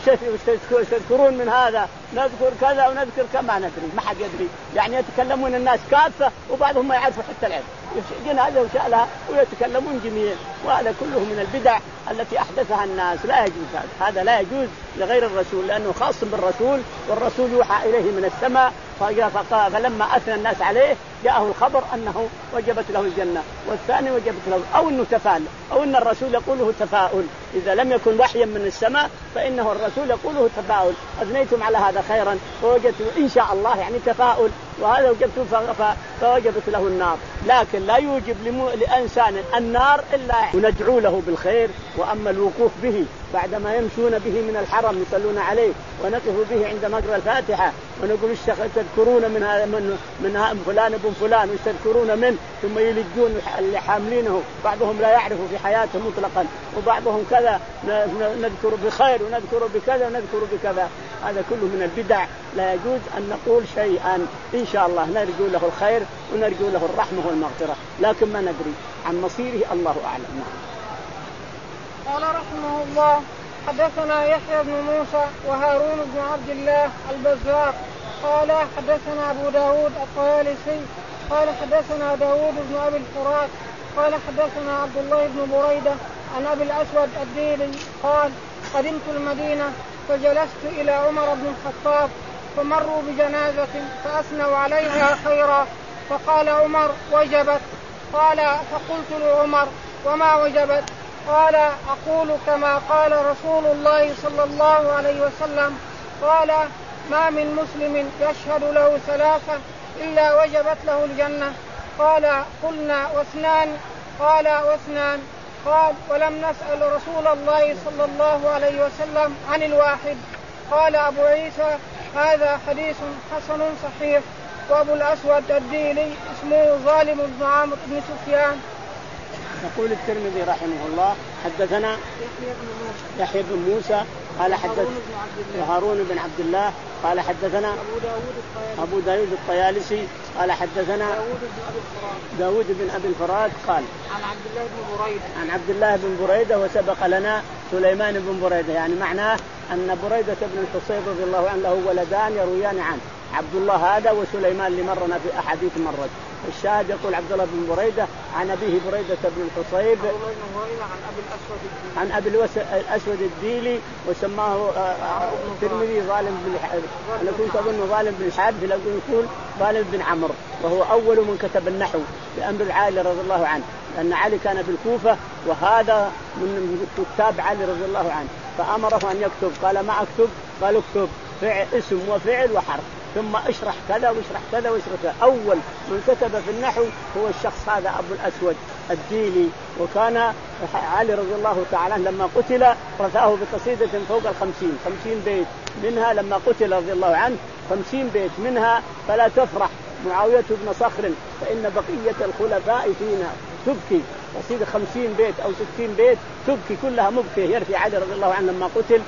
ويستذكرون من هذا نذكر كذا ونذكر كما ندري ما حد يدري، يعني يتكلمون الناس كافة وبعضهم ما يعرفوا حتى العلم يجين هذا وشألها ويتكلمون جميع، وهذا كله من البدع التي أحدثها الناس. لا يجوز هذا، هذا لا يجوز لغير الرسول لأنه خاص بالرسول، والرسول يوحى إليه من السماء فلما أثنى الناس عليه جاءه الخبر أنه وجبت له الجنة والثاني وجبت له، أو أنه تفاؤل أو أن الرسول يقوله تفاؤل، إذا لم يكن وحيا من السماء فإنه الرسول يقوله تفاؤل، أثنيتم على هذا خيرا فوجدت إن شاء الله يعني تفاؤل، وهذا وجبت فوجبت له النار. لكن لا يوجب لإنسان النار إلا ندعو له بالخير. وأما الوقوف به بعدما يمشون به من الحرم يصلون عليه ونقف به عند مقرأ الفاتحة ونقول تذكرون من هذا من من فلان ابن فلان ويستذكرون منه، ثم يلجون اللي حاملينه، بعضهم لا يعرف في حياته مطلقا وبعضهم كذا نذكر بخير ونذكر بكذا ونذكر بكذا، هذا كله من البدع. لا يجوز أن نقول شيئا إن شاء الله نرجو له الخير ونرجو له الرحمة والمغفرة، لكن ما ندري عن مصيره الله أعلم. قال رحمه الله حدثنا يحيى بن موسى وهارون بن عبد الله البزار قال حدثنا أبو داود الطيالسي قال حدثنا داود بن أبي الفرات قال حدثنا عبد الله بن بريدة عن أبي الأسود الديلي قال قدمت المدينة فجلست إلى عمر بن الخطاب فمروا بجنازة فأثنوا عليها خيرا فقال عمر وجبت. قال فقلت لعمر وما وجبت؟ قال أقول كما قال رسول الله صلى الله عليه وسلم قال ما من مسلم يشهد له ثلاثة إلا وجبت له الجنة. قال قلنا واثنان؟ قال واثنان. قال ولم نسأل رسول الله صلى الله عليه وسلم عن الواحد. قال أبو عيسى هذا حديث حسن صحيح. وأبو الأسود الديلي اسمه ظالم بن عمرو بن سفيان. يقول الترمذي رحمه الله حدثنا يحيى بن موسى يحيى بن موسى قال حدث وهارون بن عبد الله قال حدثنا أبو داود الطيالسي, أبو داود الطيالسي قال حدثنا داود بن أبي الفرات داود بن أبي الفرات قال عن عبد الله بن بريدة عن عبد الله بن بريدة وسبق لنا سليمان بن بريدة، يعني معناه أن بريدة بن الحصيب رضي الله عنه له ولدان يرويان عنه، عبد الله هذا وسليمان اللي مرنا في أحاديث مرت. الشاهد يقول عبد الله بن بريدة عن أبيه بريدة بن الحصيب عن أبي الأسود الديلي عن أبي الأسود الديلي وسماه الترمذي ظالم بن الحارث. أنا كنت أظن ظالم بن الحارث لكن يقول ظالم بن عمرو، وهو أول من كتب النحو لأمر علي رضي الله عنه، لأن علي كان بالكوفة وهذا من كتاب علي رضي الله عنه، فأمره أن يكتب قال ما أكتب؟ قال اكتب فعل اسم وفعل وحرف ثم اشرح كذا واشرح كذا واشرح كذا. أول من كتب في النحو هو الشخص هذا أبو الأسود الديلي. وكان علي رضي الله تعالى لما قتل رثاه بقصيدة فوق الخمسين خمسين بيت منها لما قتل رضي الله عنه خمسين بيت منها فلا تفرح معاوية بن صخر فإن بقية الخلفاء فينا، تبكي قصيدة خمسين بيت أو ستين بيت تبكي كلها مبكية يرثي علي رضي الله عنه لما قتل،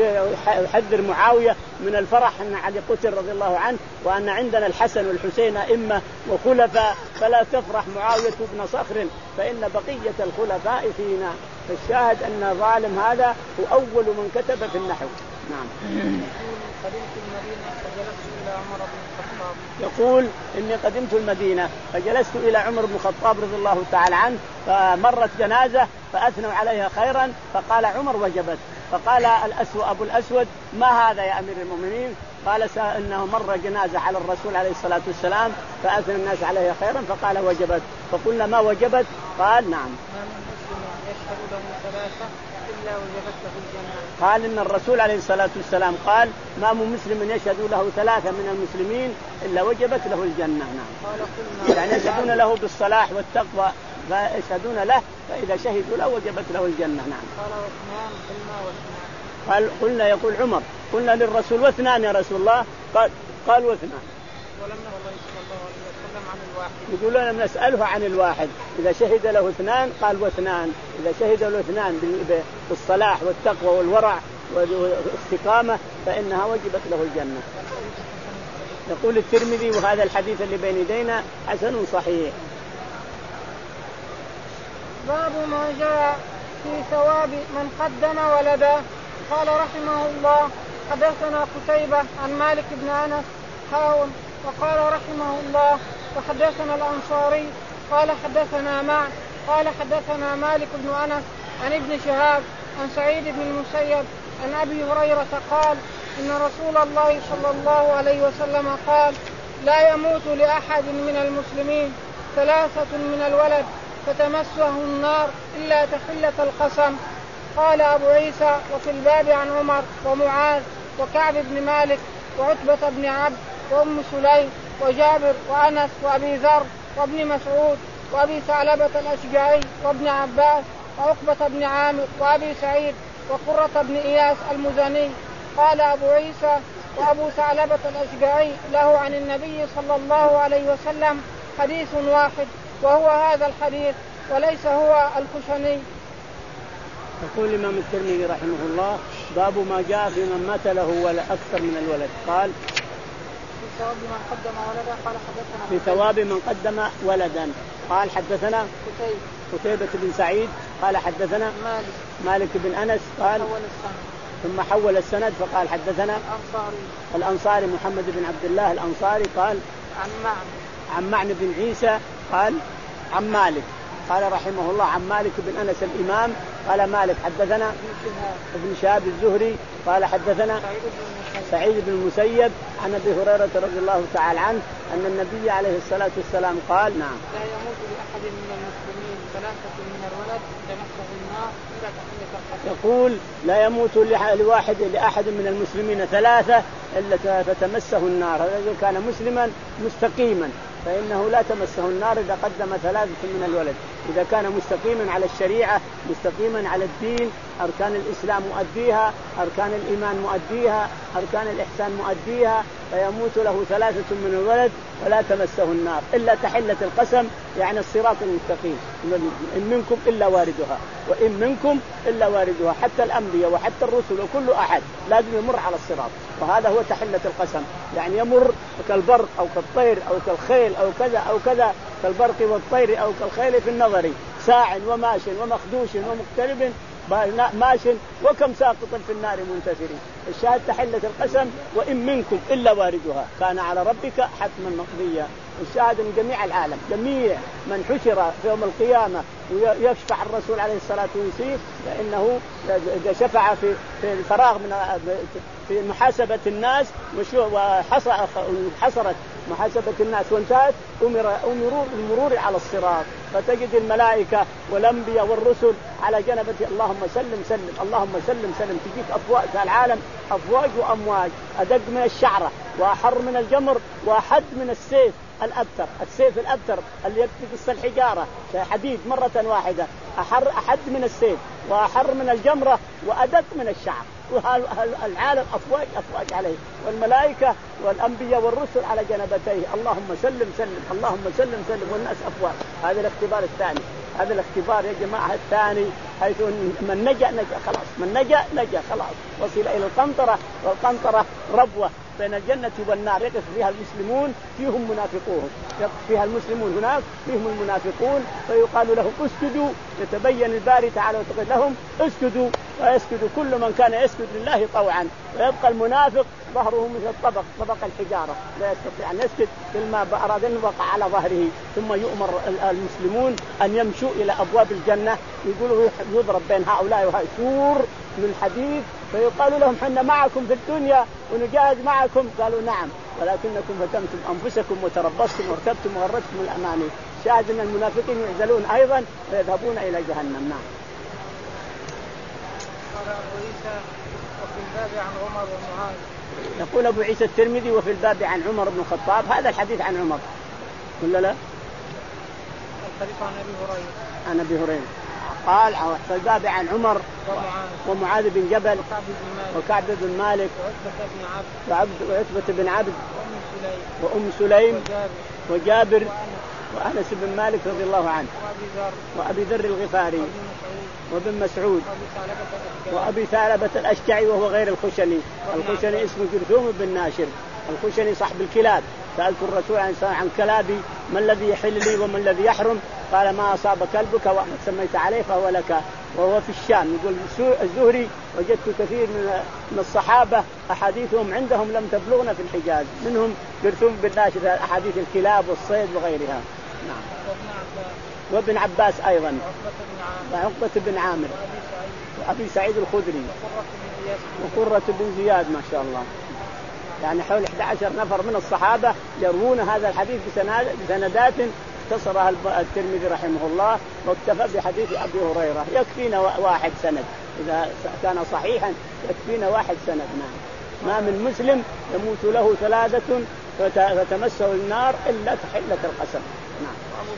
ويحذر معاوية من الفرح أن علي قتل رضي الله عنه وأن عندنا الحسن والحسين أئمة وخلفاء فلا تفرح معاوية بن صخر فإن بقية الخلفاء فينا. فالشاهد أن ظالم هذا هو أول من كتب في النحو، نعم. قدمت المدينة فجلست إلى عمر بن الخطاب. يقول إني قدمت المدينة فجلست إلى عمر بن الخطاب رضي الله تعالى عنه، فمرت جنازة فأثنوا عليها خيرا فقال عمر وجبت. فقال الأسود أبو الأسود ما هذا يا أمير المؤمنين؟ قال إنه مر جنازة على الرسول عليه الصلاة والسلام فأثنى الناس عليها خيرا فقال وجبت. فقلنا ما وجبت؟ قال نعم. يشهد له ثلاثة إلا وجبت له الجنة. قال إن الرسول عليه الصلاة والسلام قال ما من مسلم يشهد له ثلاثة من المسلمين إلا وجبت له الجنة. نعم. يعني يشهدون له بالصلاح والتقوى فيشهدون له فإذا شهدوا له وجبت له الجنة. نعم. قال واثنان قلنا واثنان. قال قلنا يقول عمر قلنا للرسول واثنان يا رسول الله؟ قال قال واثنان. ولم نرى صلى الله عليه وسلم عن الواحد. يقول لنا نسأله عن الواحد، إذا شهد له اثنان قال واثنان، إذا شهد له اثنان بالصلاح والتقوى والورع والاستقامة فإنها وجبت له الجنة. يقول الترمذي وهذا الحديث اللي بين يدينا حسن صحيح. باب ما جاء في ثواب من قدم ولده. قال رحمه الله حدثنا قتيبة عن مالك بن أنس حاون وقال رحمه الله وحدثنا الأنصاري قال حدثنا معن قال حدثنا مالك بن أنس عن ابن شهاب عن سعيد بن المسيب عن أبي هريرة قال إن رسول الله صلى الله عليه وسلم قال لا يموت لأحد من المسلمين ثلاثة من الولد فتمسه النار إلا تحلة القسم. قال أبو عيسى وفي الباب عن عمر ومعاذ وكعب بن مالك وعتبة بن عبد وأم سليم وجابر وأنس وأبي ذر وابن مسعود وأبي ثعلبة الأشجعي وابن عباس وعقبة بن عامر وأبي سعيد وقرة بن إياس المزني. قال أبو عيسى وأبو ثعلبة الأشجعي له عن النبي صلى الله عليه وسلم حديث واحد وهو هذا الحديث وليس هو الكشني. يقول الإمام الترمذي رحمه الله باب ما جاء في من مات له ولا أكثر من الولد. قال في ثواب من قدم ولدا. قال حدثنا في ثواب من قدم ولدا. قال حدثنا قتيبة قتيبة بن سعيد قال حدثنا مالك مالك بن أنس قال ثم حول السند فقال حدثنا الأنصاري الأنصاري محمد بن عبد الله الأنصاري قال عن معن عن معن بن عيسى قال عن مالك قال رحمه الله عن مالك بن أنس الإمام قال مالك حدثنا ابن شهاب الزهري قال حدثنا سعيد بن المسيب عن أبي هريرة رضي الله تعالى عنه أن النبي عليه الصلاة والسلام قال نعم لا يموت لأحد من المسلمين ثلاثة من الولد تمسه النار إلا تحلة القسم. يقول لا يموت لواحد لأحد من المسلمين ثلاثة إلا فتمسه النار. هذا كان مسلما مستقيما فإنه لا تمسه النار إذا قدم ثلاثة من الولد. إذا كان مستقيما على الشريعة مستقيما على الدين أركان الإسلام مؤديها أركان الإيمان مؤديها أركان الإحسان مؤديها فيموت له ثلاثة من الولد ولا تمسه النار إلا تحلة القسم يعني الصراط المستقيم إن منكم إلا واردها وإن منكم إلا واردها. حتى الأنبياء وحتى الرسل وكل أحد لازم يمر على الصراط وهذا هو تحلة القسم يعني يمر كالبرق أو كالطير أو كالخيل أو كذا أو كذا كالبرق والطير أو كالخيل في النظر ساع وماش ومخدوش ومقترب ماش وكم ساقط في النار منتثرين. الشاهد تحلة القسم وإن منكم إلا واردها كان على ربك حتما مقضيا. الشاهد من جميع العالم جميع من حشر في يوم القيامة ويشفع الرسول عليه الصلاة والسلام لأنه إذا شفع في في الفراغ من في محاسبة الناس وحصرت محاسبة الناس وانتهت أمر أمروا المرور على الصراط فتجد الملائكة والأنبياء والرسل على جنبة اللهم سلم سلم اللهم سلم سلم تجيك أفواج العالم أفواج وأمواج أدق من الشعرة وأحر من الجمر وأحد من السيف الأبتر السيف الأبتر اللي يقص الحجارة حديد مرة واحدة أحر أحد من السيف وأحر من الجمرة وأدق من الشعر والعالم أفواج أفواج عليه والملائكة والأنبياء والرسل على جنبتيه اللهم سلم سلم اللهم سلم سلم والناس أفواج. هذا الاختبار الثاني. هذا الاختبار يا جماعة الثاني حيث من نجا نجا خلاص من نجا نجا خلاص وصل إلى القنطرة والقنطرة ربوة بين الجنة والنار يقف فيها المسلمون فيهم منافقون يقف فيها المسلمون هناك فيهم المنافقون فيقال لهم اسجدوا يتبين الباري تعالى وتقول لهم اسجدوا ويسجد كل من كان يسجد لله طوعا، ويبقى المنافق ظهره مثل الطبق طبق الحجارة لا يستطيع أن يسجد، كل ما أراد أن يوقع على ظهره. ثم يؤمر المسلمون أن يمشوا إلى أبواب الجنة، يقولوا يضرب بين هؤلاء وهؤلاء سور من حديد، فيقال لهم حنا معكم في الدنيا ونجاهد معكم، قالوا نعم ولكنكم فتنتم أنفسكم وتربصتم وارتبتم وغرتكم الأماني. شاهد أن المنافقين يعزلون أيضا ويذهبون إلى جهنم. نعم. قال أبو عيسى وفي الباب عن عمر ومعاذ. يقول أبو عيسى الترمذي وفي الباب عن عمر بن الخطاب، هذا الحديث عن عمر ولا لا؟ الحديث عن أبي هريرة. عن أبي هريرة قال في الباب عن عمر ومعاذ, ومعاذ بن جبل وكعب بن مالك وكعب بن مالك وعتبة بن عبد وأم سليم, سليم وجابر, وجابر وأنس بن مالك رضي الله عنه وأبي ذر الغفاري وابن مسعود وأبي ثعلبة الأشجعي وهو غير الخشني. الخشني اسمه جرثوم بن ناشر الخشني صاحب الكلاب. سألت الرسول عن كلابي ما الذي يحل لي وما الذي يحرم؟ قال ما أصاب كلبك وما سميت عليه فهو لك. وهو في الشام. يقول الزهري وجدت كثير من الصحابة أحاديثهم عندهم لم تبلغنا في الحجاز، منهم جرثوم بن ناشر أحاديث الكلاب والصيد وغيرها. نعم. وابن عباس أيضا وعقبة بن عامر وأبي سعيد الخدري وقرة بن زياد ما شاء الله. يعني حول إحدى عشر نفر من الصحابة يروون هذا الحديث بسندات اختصرها الترمذي رحمه الله واكتفى بحديث أبي هريرة. يكفينا واحد سند إذا كان صحيحا، يكفينا واحد سند. نعم. ما من مسلم يموت له ثلاثة فتمسه النار إلا تحلة القسم. نعم.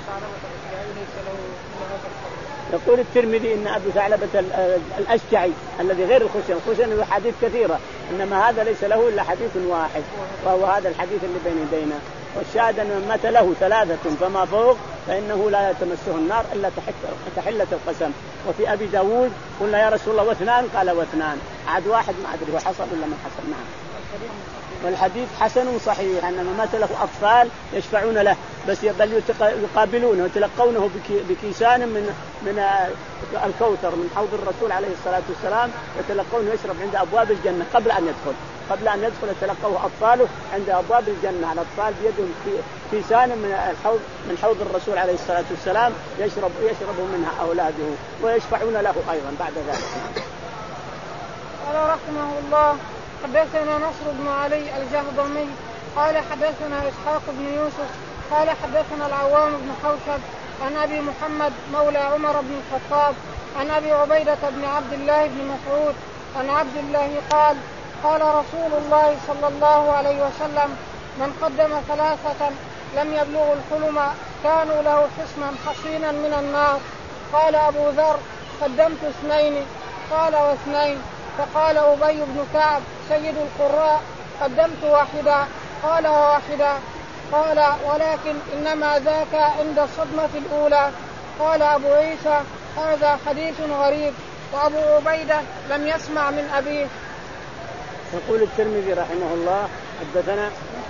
يقول الترمذي إن أبو ثعلبة الأشجعي الذي غير الخشن، الخشن له حديث كثيرة، إنما هذا ليس له إلا حديث واحد وهو هذا الحديث اللي بين يدينا. والشاهد أن من مات له ثلاثة فما فوق فإنه لا تمسه النار إلا تحلة القسم. وفي أبي داود قلنا يا رسول الله واثنان؟ قال واثنان. عاد واحد ما أدري هو حصل ولا ما حصل. نعم. والحديث حسن صحيح أن من مات له أطفال يشفعون له، بس بل يقابلونه ويتلقونه بكيسان من من الكوثر من حوض الرسول عليه الصلاة والسلام، يتلقونه يشرب عند أبواب الجنة قبل أن يدخل قبل أن يدخل يتلقوه أطفاله عند أبواب الجنة. الأطفال بيدهم كيسان من الحوض من حوض الرسول عليه الصلاة والسلام يشرب يشرب منها أولاده ويشفعون له أيضا بعد ذلك. قال رحمه الله حدثنا نصر بن علي الجهضمي قال حدثنا إسحاق بن يوسف قال حدثنا العوام بن حوشب عن أبي محمد مولى عمر بن الخطاب عن أبي عبيدة بن عبد الله بن مسعود عن عبد الله قال قال رسول الله صلى الله عليه وسلم من قدم ثلاثة لم يبلغوا الحلم كانوا له حصنا حصينا من النار. قال أبو ذر قدمت اثنين. قال واثنين. فقال أبي بن كعب سيد القراء قدمت واحدا. قال واحدا. قال ولكن إنما ذاك عند الصدمة الأولى. قال أبو عيسى هذا حديث غريب وأبو عبيدة لم يسمع من أبيه. يقول الترمذي رحمه الله حدثنا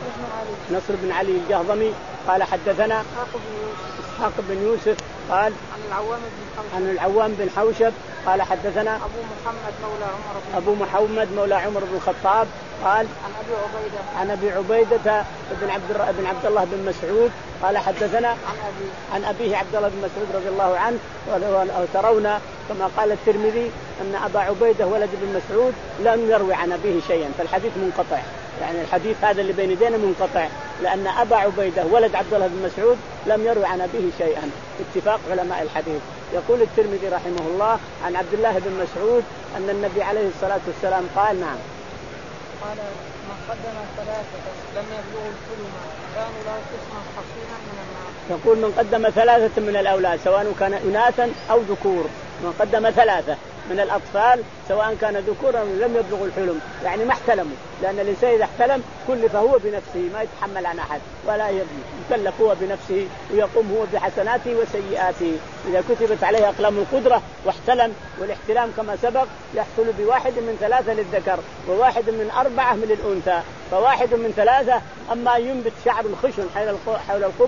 نصر بن علي الجهضمي قال حدثنا إسحاق بن يوسف قال عن العوام بن حوشب عن العوام بن حوشب قال حدثنا أبو محمد مولى عمر بن أبو محمد مولى عمر بن الخطاب قال عن أبي عبيدة عن أبي عبيدة بن عبد بن عبد الله بن مسعود قال حدثنا عن أبي عن أبيه عبد الله بن مسعود رضي الله عنه. وترون كما قال الترمذي أن أبا عبيدة ولد بن مسعود لم يروي عن أبيه شيئا، فالحديث منقطع. يعني الحديث هذا اللي بين يدينا منقطع لأن أبا عبيدة ولد عبد الله بن مسعود لم يروي عن أبيه شيئا اتفاق علماء الحديث. يقول الترمذي رحمه الله عن عبد الله بن مسعود أن النبي عليه الصلاة والسلام قال نعم قال من قدم ثلاثة لم يبلغوا الحلم كانوا له قسما حصينا من النار. يقول من قدم ثلاثة من الأولاد سواء كان إناثا أو ذكور، من قدم ثلاثة من الأطفال سواء كان ذكورا لم يبلغوا الحلم يعني ما احتلموا، لأن الإنسان إذا احتلم كلف هو بنفسه ما يتحمل عن أحد ولا يكلف هو بنفسه ويقوم هو بحسناته وسيئاته. إذا كتبت عليه أقلام القدرة واحتلم، والاحتلام كما سبق يحصل بواحد من ثلاثة للذكر وواحد من أربعة من الأنثى، فواحد من ثلاثة أما ينبت شعر الخشن حول القبل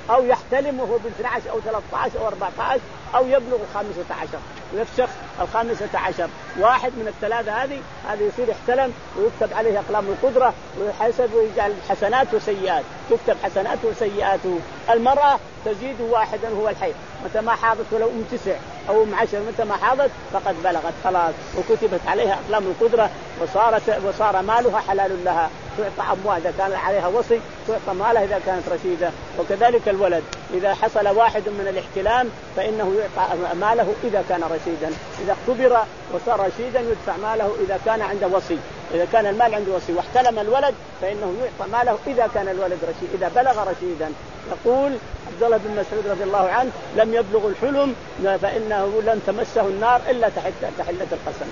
أو يحتلم وهو باثني عشر أو ثلاثة عشر أو أربعة عشر أو يبلغ الخامسة عشر، ويفسخ الخامسة عشر. واحد من الثلاثة هذه هذه يصير احتلم ويكتب عليه أقلام القدرة ويحسب ويجعل حسنات وسيئات، تكتب حسنات وسيئاته. المرأة تزيد واحدا هو الحيض، متى ما حاضت ولو أم تسع أو أم عشر متى ما حاضت فقد بلغت خلاص وكتبت عليها أقلام القدرة وصارت وصار مالها حلال لها، تعطى أموال إذا كان عليها وصي، تعطى مالها إذا كانت رشيدة. وكذلك الولد إذا حصل واحد من الاحتلام فإنه يعطى ماله إذا كان رشيدا، إذا اختبر وصار رشيدا يدفع ماله إذا كان عنده وصي، إذا كان المال عنده وصي واحتلم الولد فإنه يعطى ماله إذا كان الولد رشيد إذا بلغ رشيدا. يقول عبد الله بن مسعود رضي الله عنه لم يبلغ الحلم فإنه لن تمسه النار إلا تحت تحلة القسم.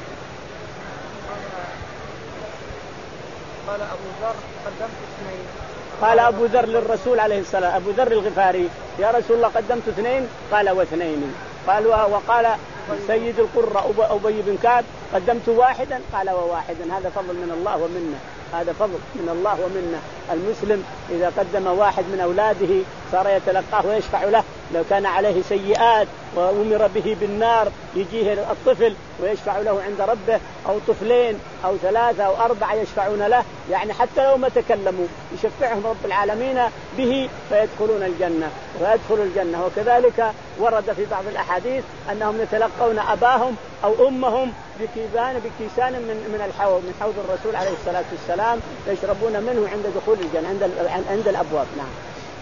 قال أبو ذر قدمت اثنين. قال أبو ذر للرسول عليه السلام، أبو ذر الغفاري يا رسول الله قدمت اثنين؟ قال واثنين. قال وقال سيد القرى أبي بن كعب قدمت واحدا؟ قال وواحدا. هذا فضل من الله ومنه، هذا فضل من الله ومنه. المسلم إذا قدم واحد من أولاده صار يتلقاه ويشفع له، لو كان عليه سيئات وأمر به بالنار يجيه الطفل ويشفع له عند ربه، أو طفلين أو ثلاثة أو أربعة يشفعون له، يعني حتى لو ما تكلموا يشفعهم رب العالمين به فيدخلون الجنة ويدخلوا الجنة. وكذلك ورد في بعض الأحاديث أنهم يتلقون أباهم أو أمهم بكيسان بكيسان من من الحوض من حوض الرسول عليه الصلاة والسلام يشربون منه عند دخول الجنة عند عند الأبواب. نعم.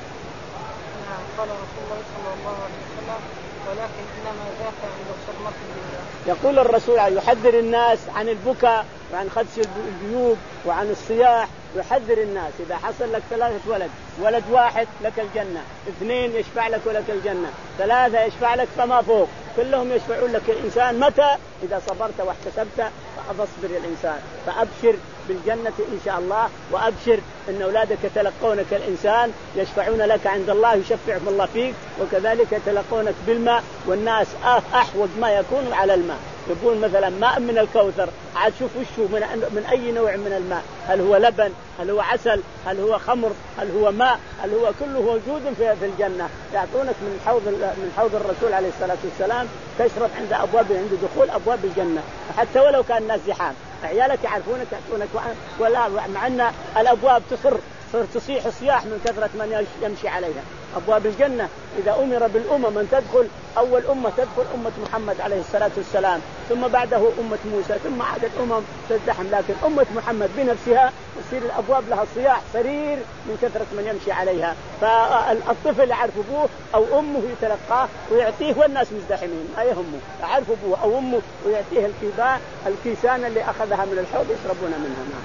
نعم. قال رسول الله صلى الله عليه وسلم ولكن إنما ذاك عند صدمة بالله. يقول الرسول يحذر الناس عن البكاء وعن خدش الجيوب وعن الصياح، يحذر الناس. إذا حصل لك ثلاثة ولد، ولد واحد لك الجنة، اثنين يشفع لك ولك الجنة، ثلاثة يشفع لك فما فوق، كلهم يشفعون لك الإنسان متى؟ إذا صبرت واحتسبت فأصبر الإنسان. فأبشر بالجنة إن شاء الله، وأبشر أن أولادك يتلقونك الإنسان يشفعون لك عند الله، يشفعهم الله فيك، وكذلك يتلقونك بالماء، والناس أحوج ما يكون على الماء، يقول مثلا ماء من الكوثر، عاد شوف وشو من, من أي نوع من الماء، هل هو لبن، هل هو عسل، هل هو خمر، هل هو ماء، هل هو كله موجود في, في الجنة، يعطونك من حوض من حوض الرسول عليه الصلاة والسلام تشرب عند أبواب عند دخول أبواب الجنة، حتى ولو كان الناس زحام، عيالك يعرفونك يعطونك، ولا مع أن الأبواب تصر صار تصيح صياح من كثرة من يمشي عليها. أبواب الجنة إذا أمر بالأمم من تدخل، أول أمة تدخل أمة محمد عليه الصلاة والسلام، ثم بعده أمة موسى، ثم عادت أمم تزدحم، لكن أمة محمد بنفسها تصير الأبواب لها صياح سرير من كثرة من يمشي عليها. فالطفل يعرف أبوه أو أمه يتلقاه ويعطيه والناس مزدحمين، ما يهمه، يعرف أبوه أو أمه ويعطيه الكيبان الكيسان اللي أخذها من الحوض يشربون منها.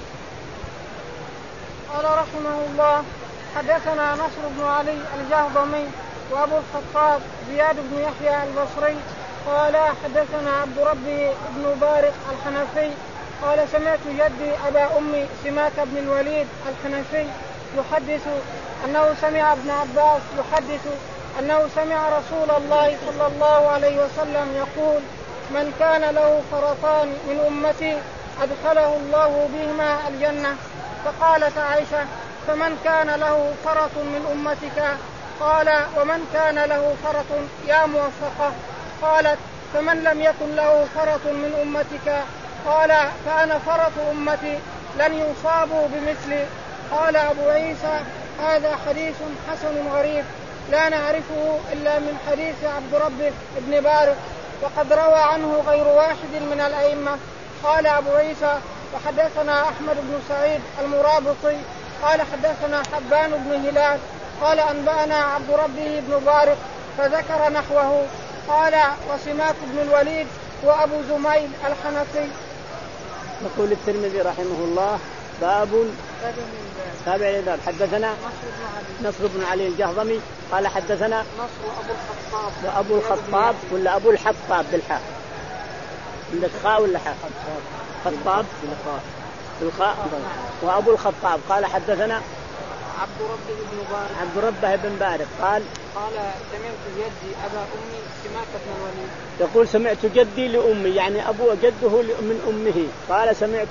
قال رحمه الله حدثنا نصر بن علي الجهضمي وأبو الخطاب زياد بن يحيى البصري قال حدثنا عبد ربي بن بارق الحنفي قال سمعت جدي أبا أمي سماك بن الوليد الحنفي يحدث أنه سمع ابن عباس يحدث أنه سمع رسول الله صلى الله عليه وسلم يقول من كان له فرطان من أمتي أدخله الله بهما الجنة. فقالت عائشة فمن كان له فرط من أمتك؟ قال ومن كان له فرط يا موفقة؟ قالت فمن لم يكن له فرط من أمتك؟ قال فأنا فرط أمتي لن يصابوا بمثلي. قال أبو عيسى هذا حديث حسن غريب لا نعرفه إلا من حديث عبد ربه بن بارق وقد روى عنه غير واحد من الأئمة. قال أبو عيسى وحدثنا أحمد بن سعيد المرابطي قال حدثنا حبان بن هلال قال أنبأنا عبد ربه بن بارق فذكر نحوه. قال وسماك بن الوليد وأبو زميل الحنفي. يقول الترمذي رحمه الله باب تابع الباب حدثنا نصر بن علي الجهضمي قال حدثنا نصر أبو الخطاب وأبو الخطاب ولا أبو الحطاب بالحاء عندك خاء ولا حاء؟ خطاب بالخاء. وأبو الخطاب قال حدثنا عبد ربه بن بارق عبد ربه بن بارق قال قال سمعت جدي أبا أمي سماك بن الوليد يقول سمعت جدي لأمي يعني أبوه جده من أمه قال سمعت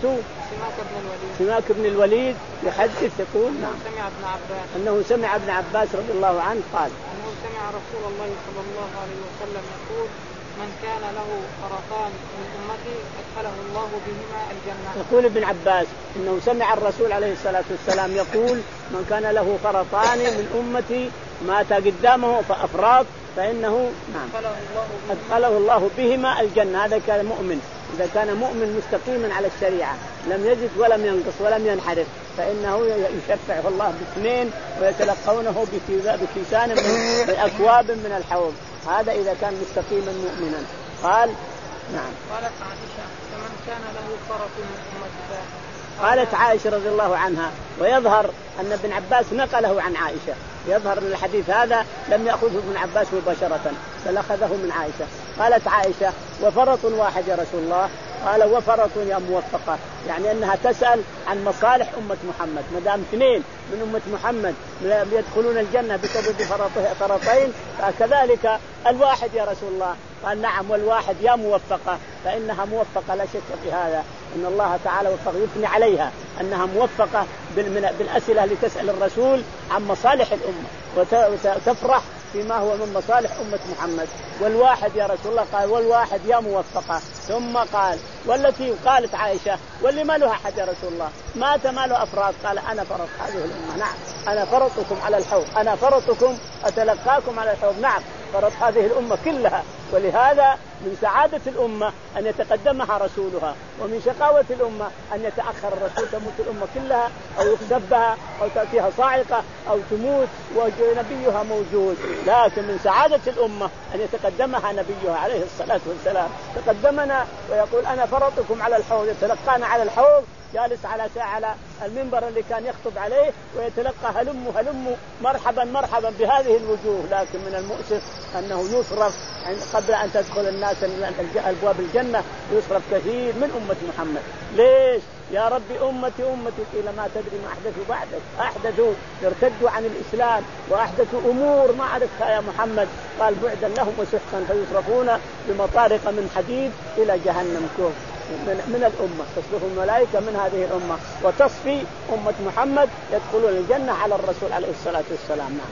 سماك بن الوليد سماك بن الوليد يحدث يقول أنه سمع ابن عباس أنه سمع ابن عباس رضي الله عنه قال أنه سمع رسول الله صلى الله عليه وسلم يقول من كان له فرطان من أمتي أدخله الله بهما الجنة. يقول ابن عباس إنه سمع الرسول عليه الصلاة والسلام يقول من كان له فرطان من أمتي مات قدامه فأفراط فإنه نعم أدخله الله بهما الجنة. هذا كان مؤمن، إذا كان مؤمن مستقيما على الشريعة لم يزد ولم ينقص ولم ينحرف فإنه يشفعه الله باثنين ويتلقونه بكيسان من أكواب من الحوض. هذا إذا كان مستقيما مؤمنا. قال نعم. قالت عائشة فمن كان له فرط من أمتي. قالت عائشة رضي الله عنها ويظهر أن ابن عباس نقله عن عائشة، يظهر أن الحديث هذا لم يأخذه ابن عباس مباشرة بل أخذه من عائشة. قالت عائشة وفرط واحد يا رسول الله؟ قال وفرط يا موفقة، يعني أنها تسأل عن مصالح أمة محمد، ما دام اثنين من أمة محمد يدخلون الجنة بسبب فرطين فكذلك الواحد يا رسول الله. قال نعم والواحد يا موفقة، فإنها موفقة لا شك في هذا، إن الله تعالى وفق يثني عليها أنها موفقة بالأسئلة اللي تسأل الرسول عن مصالح الأمة وتفرح فيما هو من مصالح أمة محمد. والواحد يا رسول الله؟ قال والواحد يا موفقة. ثم قال والتي قالت عائشة واللي ما له أحد يا رسول الله مات ما له أفراد؟ قال أنا فرط هذه الأمة. نعم أنا فرطكم على الحوض، أنا فرطكم أتلقاكم على الحوض. نعم فرط هذه الأمة كلها. ولهذا من سعادة الأمة أن يتقدمها رسولها، ومن شقاوة الأمة أن يتأخر الرسول تموت الأمة كلها أو يخسف بها أو تأتيها صاعقة أو تموت ونبيها موجود. لكن من سعادة الأمة أن يتقدمها نبيها عليه الصلاة والسلام. تقدمنا ويقول أنا فرطكم على الحوض، يتلقانا على الحوض جالس على على المنبر اللي كان يخطب عليه ويتلقى هلم هلم مرحبا مرحبا بهذه الوجوه. لكن من المؤسف أنه يصرف قبل أن تدخل الناس أبواب الجنة، يصرف كثير من أمة محمد. ليش يا ربي أمتي أمتي؟ قيل ما تدري ما أحدثوا بعدك، أحدثوا ارتدوا عن الإسلام وأحدثوا أمور ما عرفتها يا محمد. قال بعدا لهم وسحقا، فيصرفون بمطارق من حديد إلى جهنم كوف من, من الأمة، تصرف الملائكة من هذه الأمة وتصفي أمة محمد يدخلون الجنة على الرسول عليه الصلاة والسلام. نعم.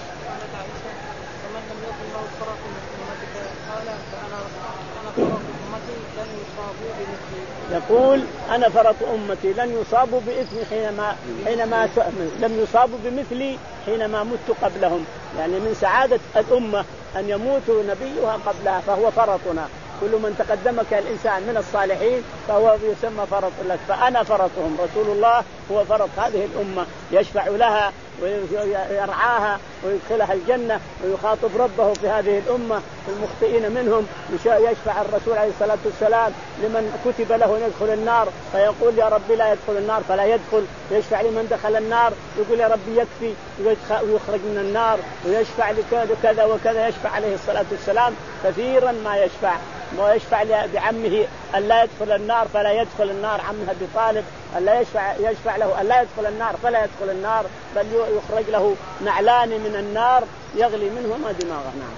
يقول أنا فرط أمتي لن يصابوا بإثمي حينما حينما لم يصابوا بمثلي حينما مت قبلهم. يعني من سعادة الأمة أن يموتوا نبيها قبلها فهو فرطنا. كل من تقدمك الإنسان من الصالحين فهو يسمى فرط لك، فأنا فرطهم. رسول الله هو فرط هذه الأمة، يشفع لها ويرعاها ويدخلها الجنة ويخاطب ربه في هذه الأمة في المخطئين منهم. يشفع الرسول عليه الصلاة والسلام لمن كتب له أن يدخل النار فيقول يا ربي لا يدخل النار فلا يدخل. يشفع لمن دخل النار يقول يا ربي يكفي ويخرج من النار. ويشفع لكذا وكذا، يشفع عليه الصلاة والسلام كثيرا ما يشفع. ويشفع بعمه أن لا يدخل النار فلا يدخل النار، عمه أبي طالب ألا يشفع يشفع له أن لا يدخل النار فلا يدخل النار، بل يخرج له نعلان من النار يغلي منهما دماغه. نعم.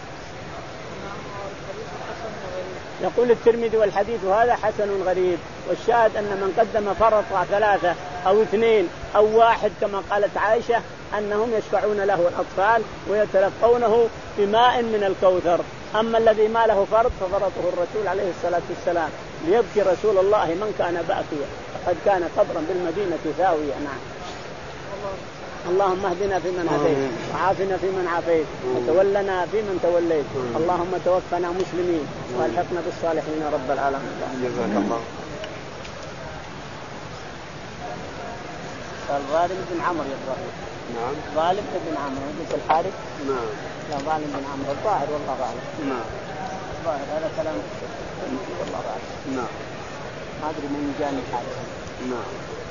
يقول الترمذي والحديث هذا حسن غريب. والشاهد أن من قدم فرط ثلاثة أو اثنين أو واحد كما قالت عائشة أنهم يشفعون له الأطفال ويتلقونه بماء من الكوثر. أما الذي ما له فرط ففرطه الرسول عليه الصلاة والسلام ليبكي رسول الله من كان باكيا، قد كان قبرا بالمدينة ثاوية. نعم. اللهم اهدنا فيمن هديت وعافنا فيمن عافيت وتولنا فيمن توليت. اللهم توفنا مسلمين والحقنا بالصالحين يا رب العالمين. جزاك الله. قال ظالم بن عمرو يقرأ. نعم. ظالم بن عمرو بن الحارث. نعم. لا ظالم بن عمرو الظاهر والله أعلم. نعم. الظاهر هذا كلام والله أعلم. نعم. ما أدري من جاني حارث. نعم.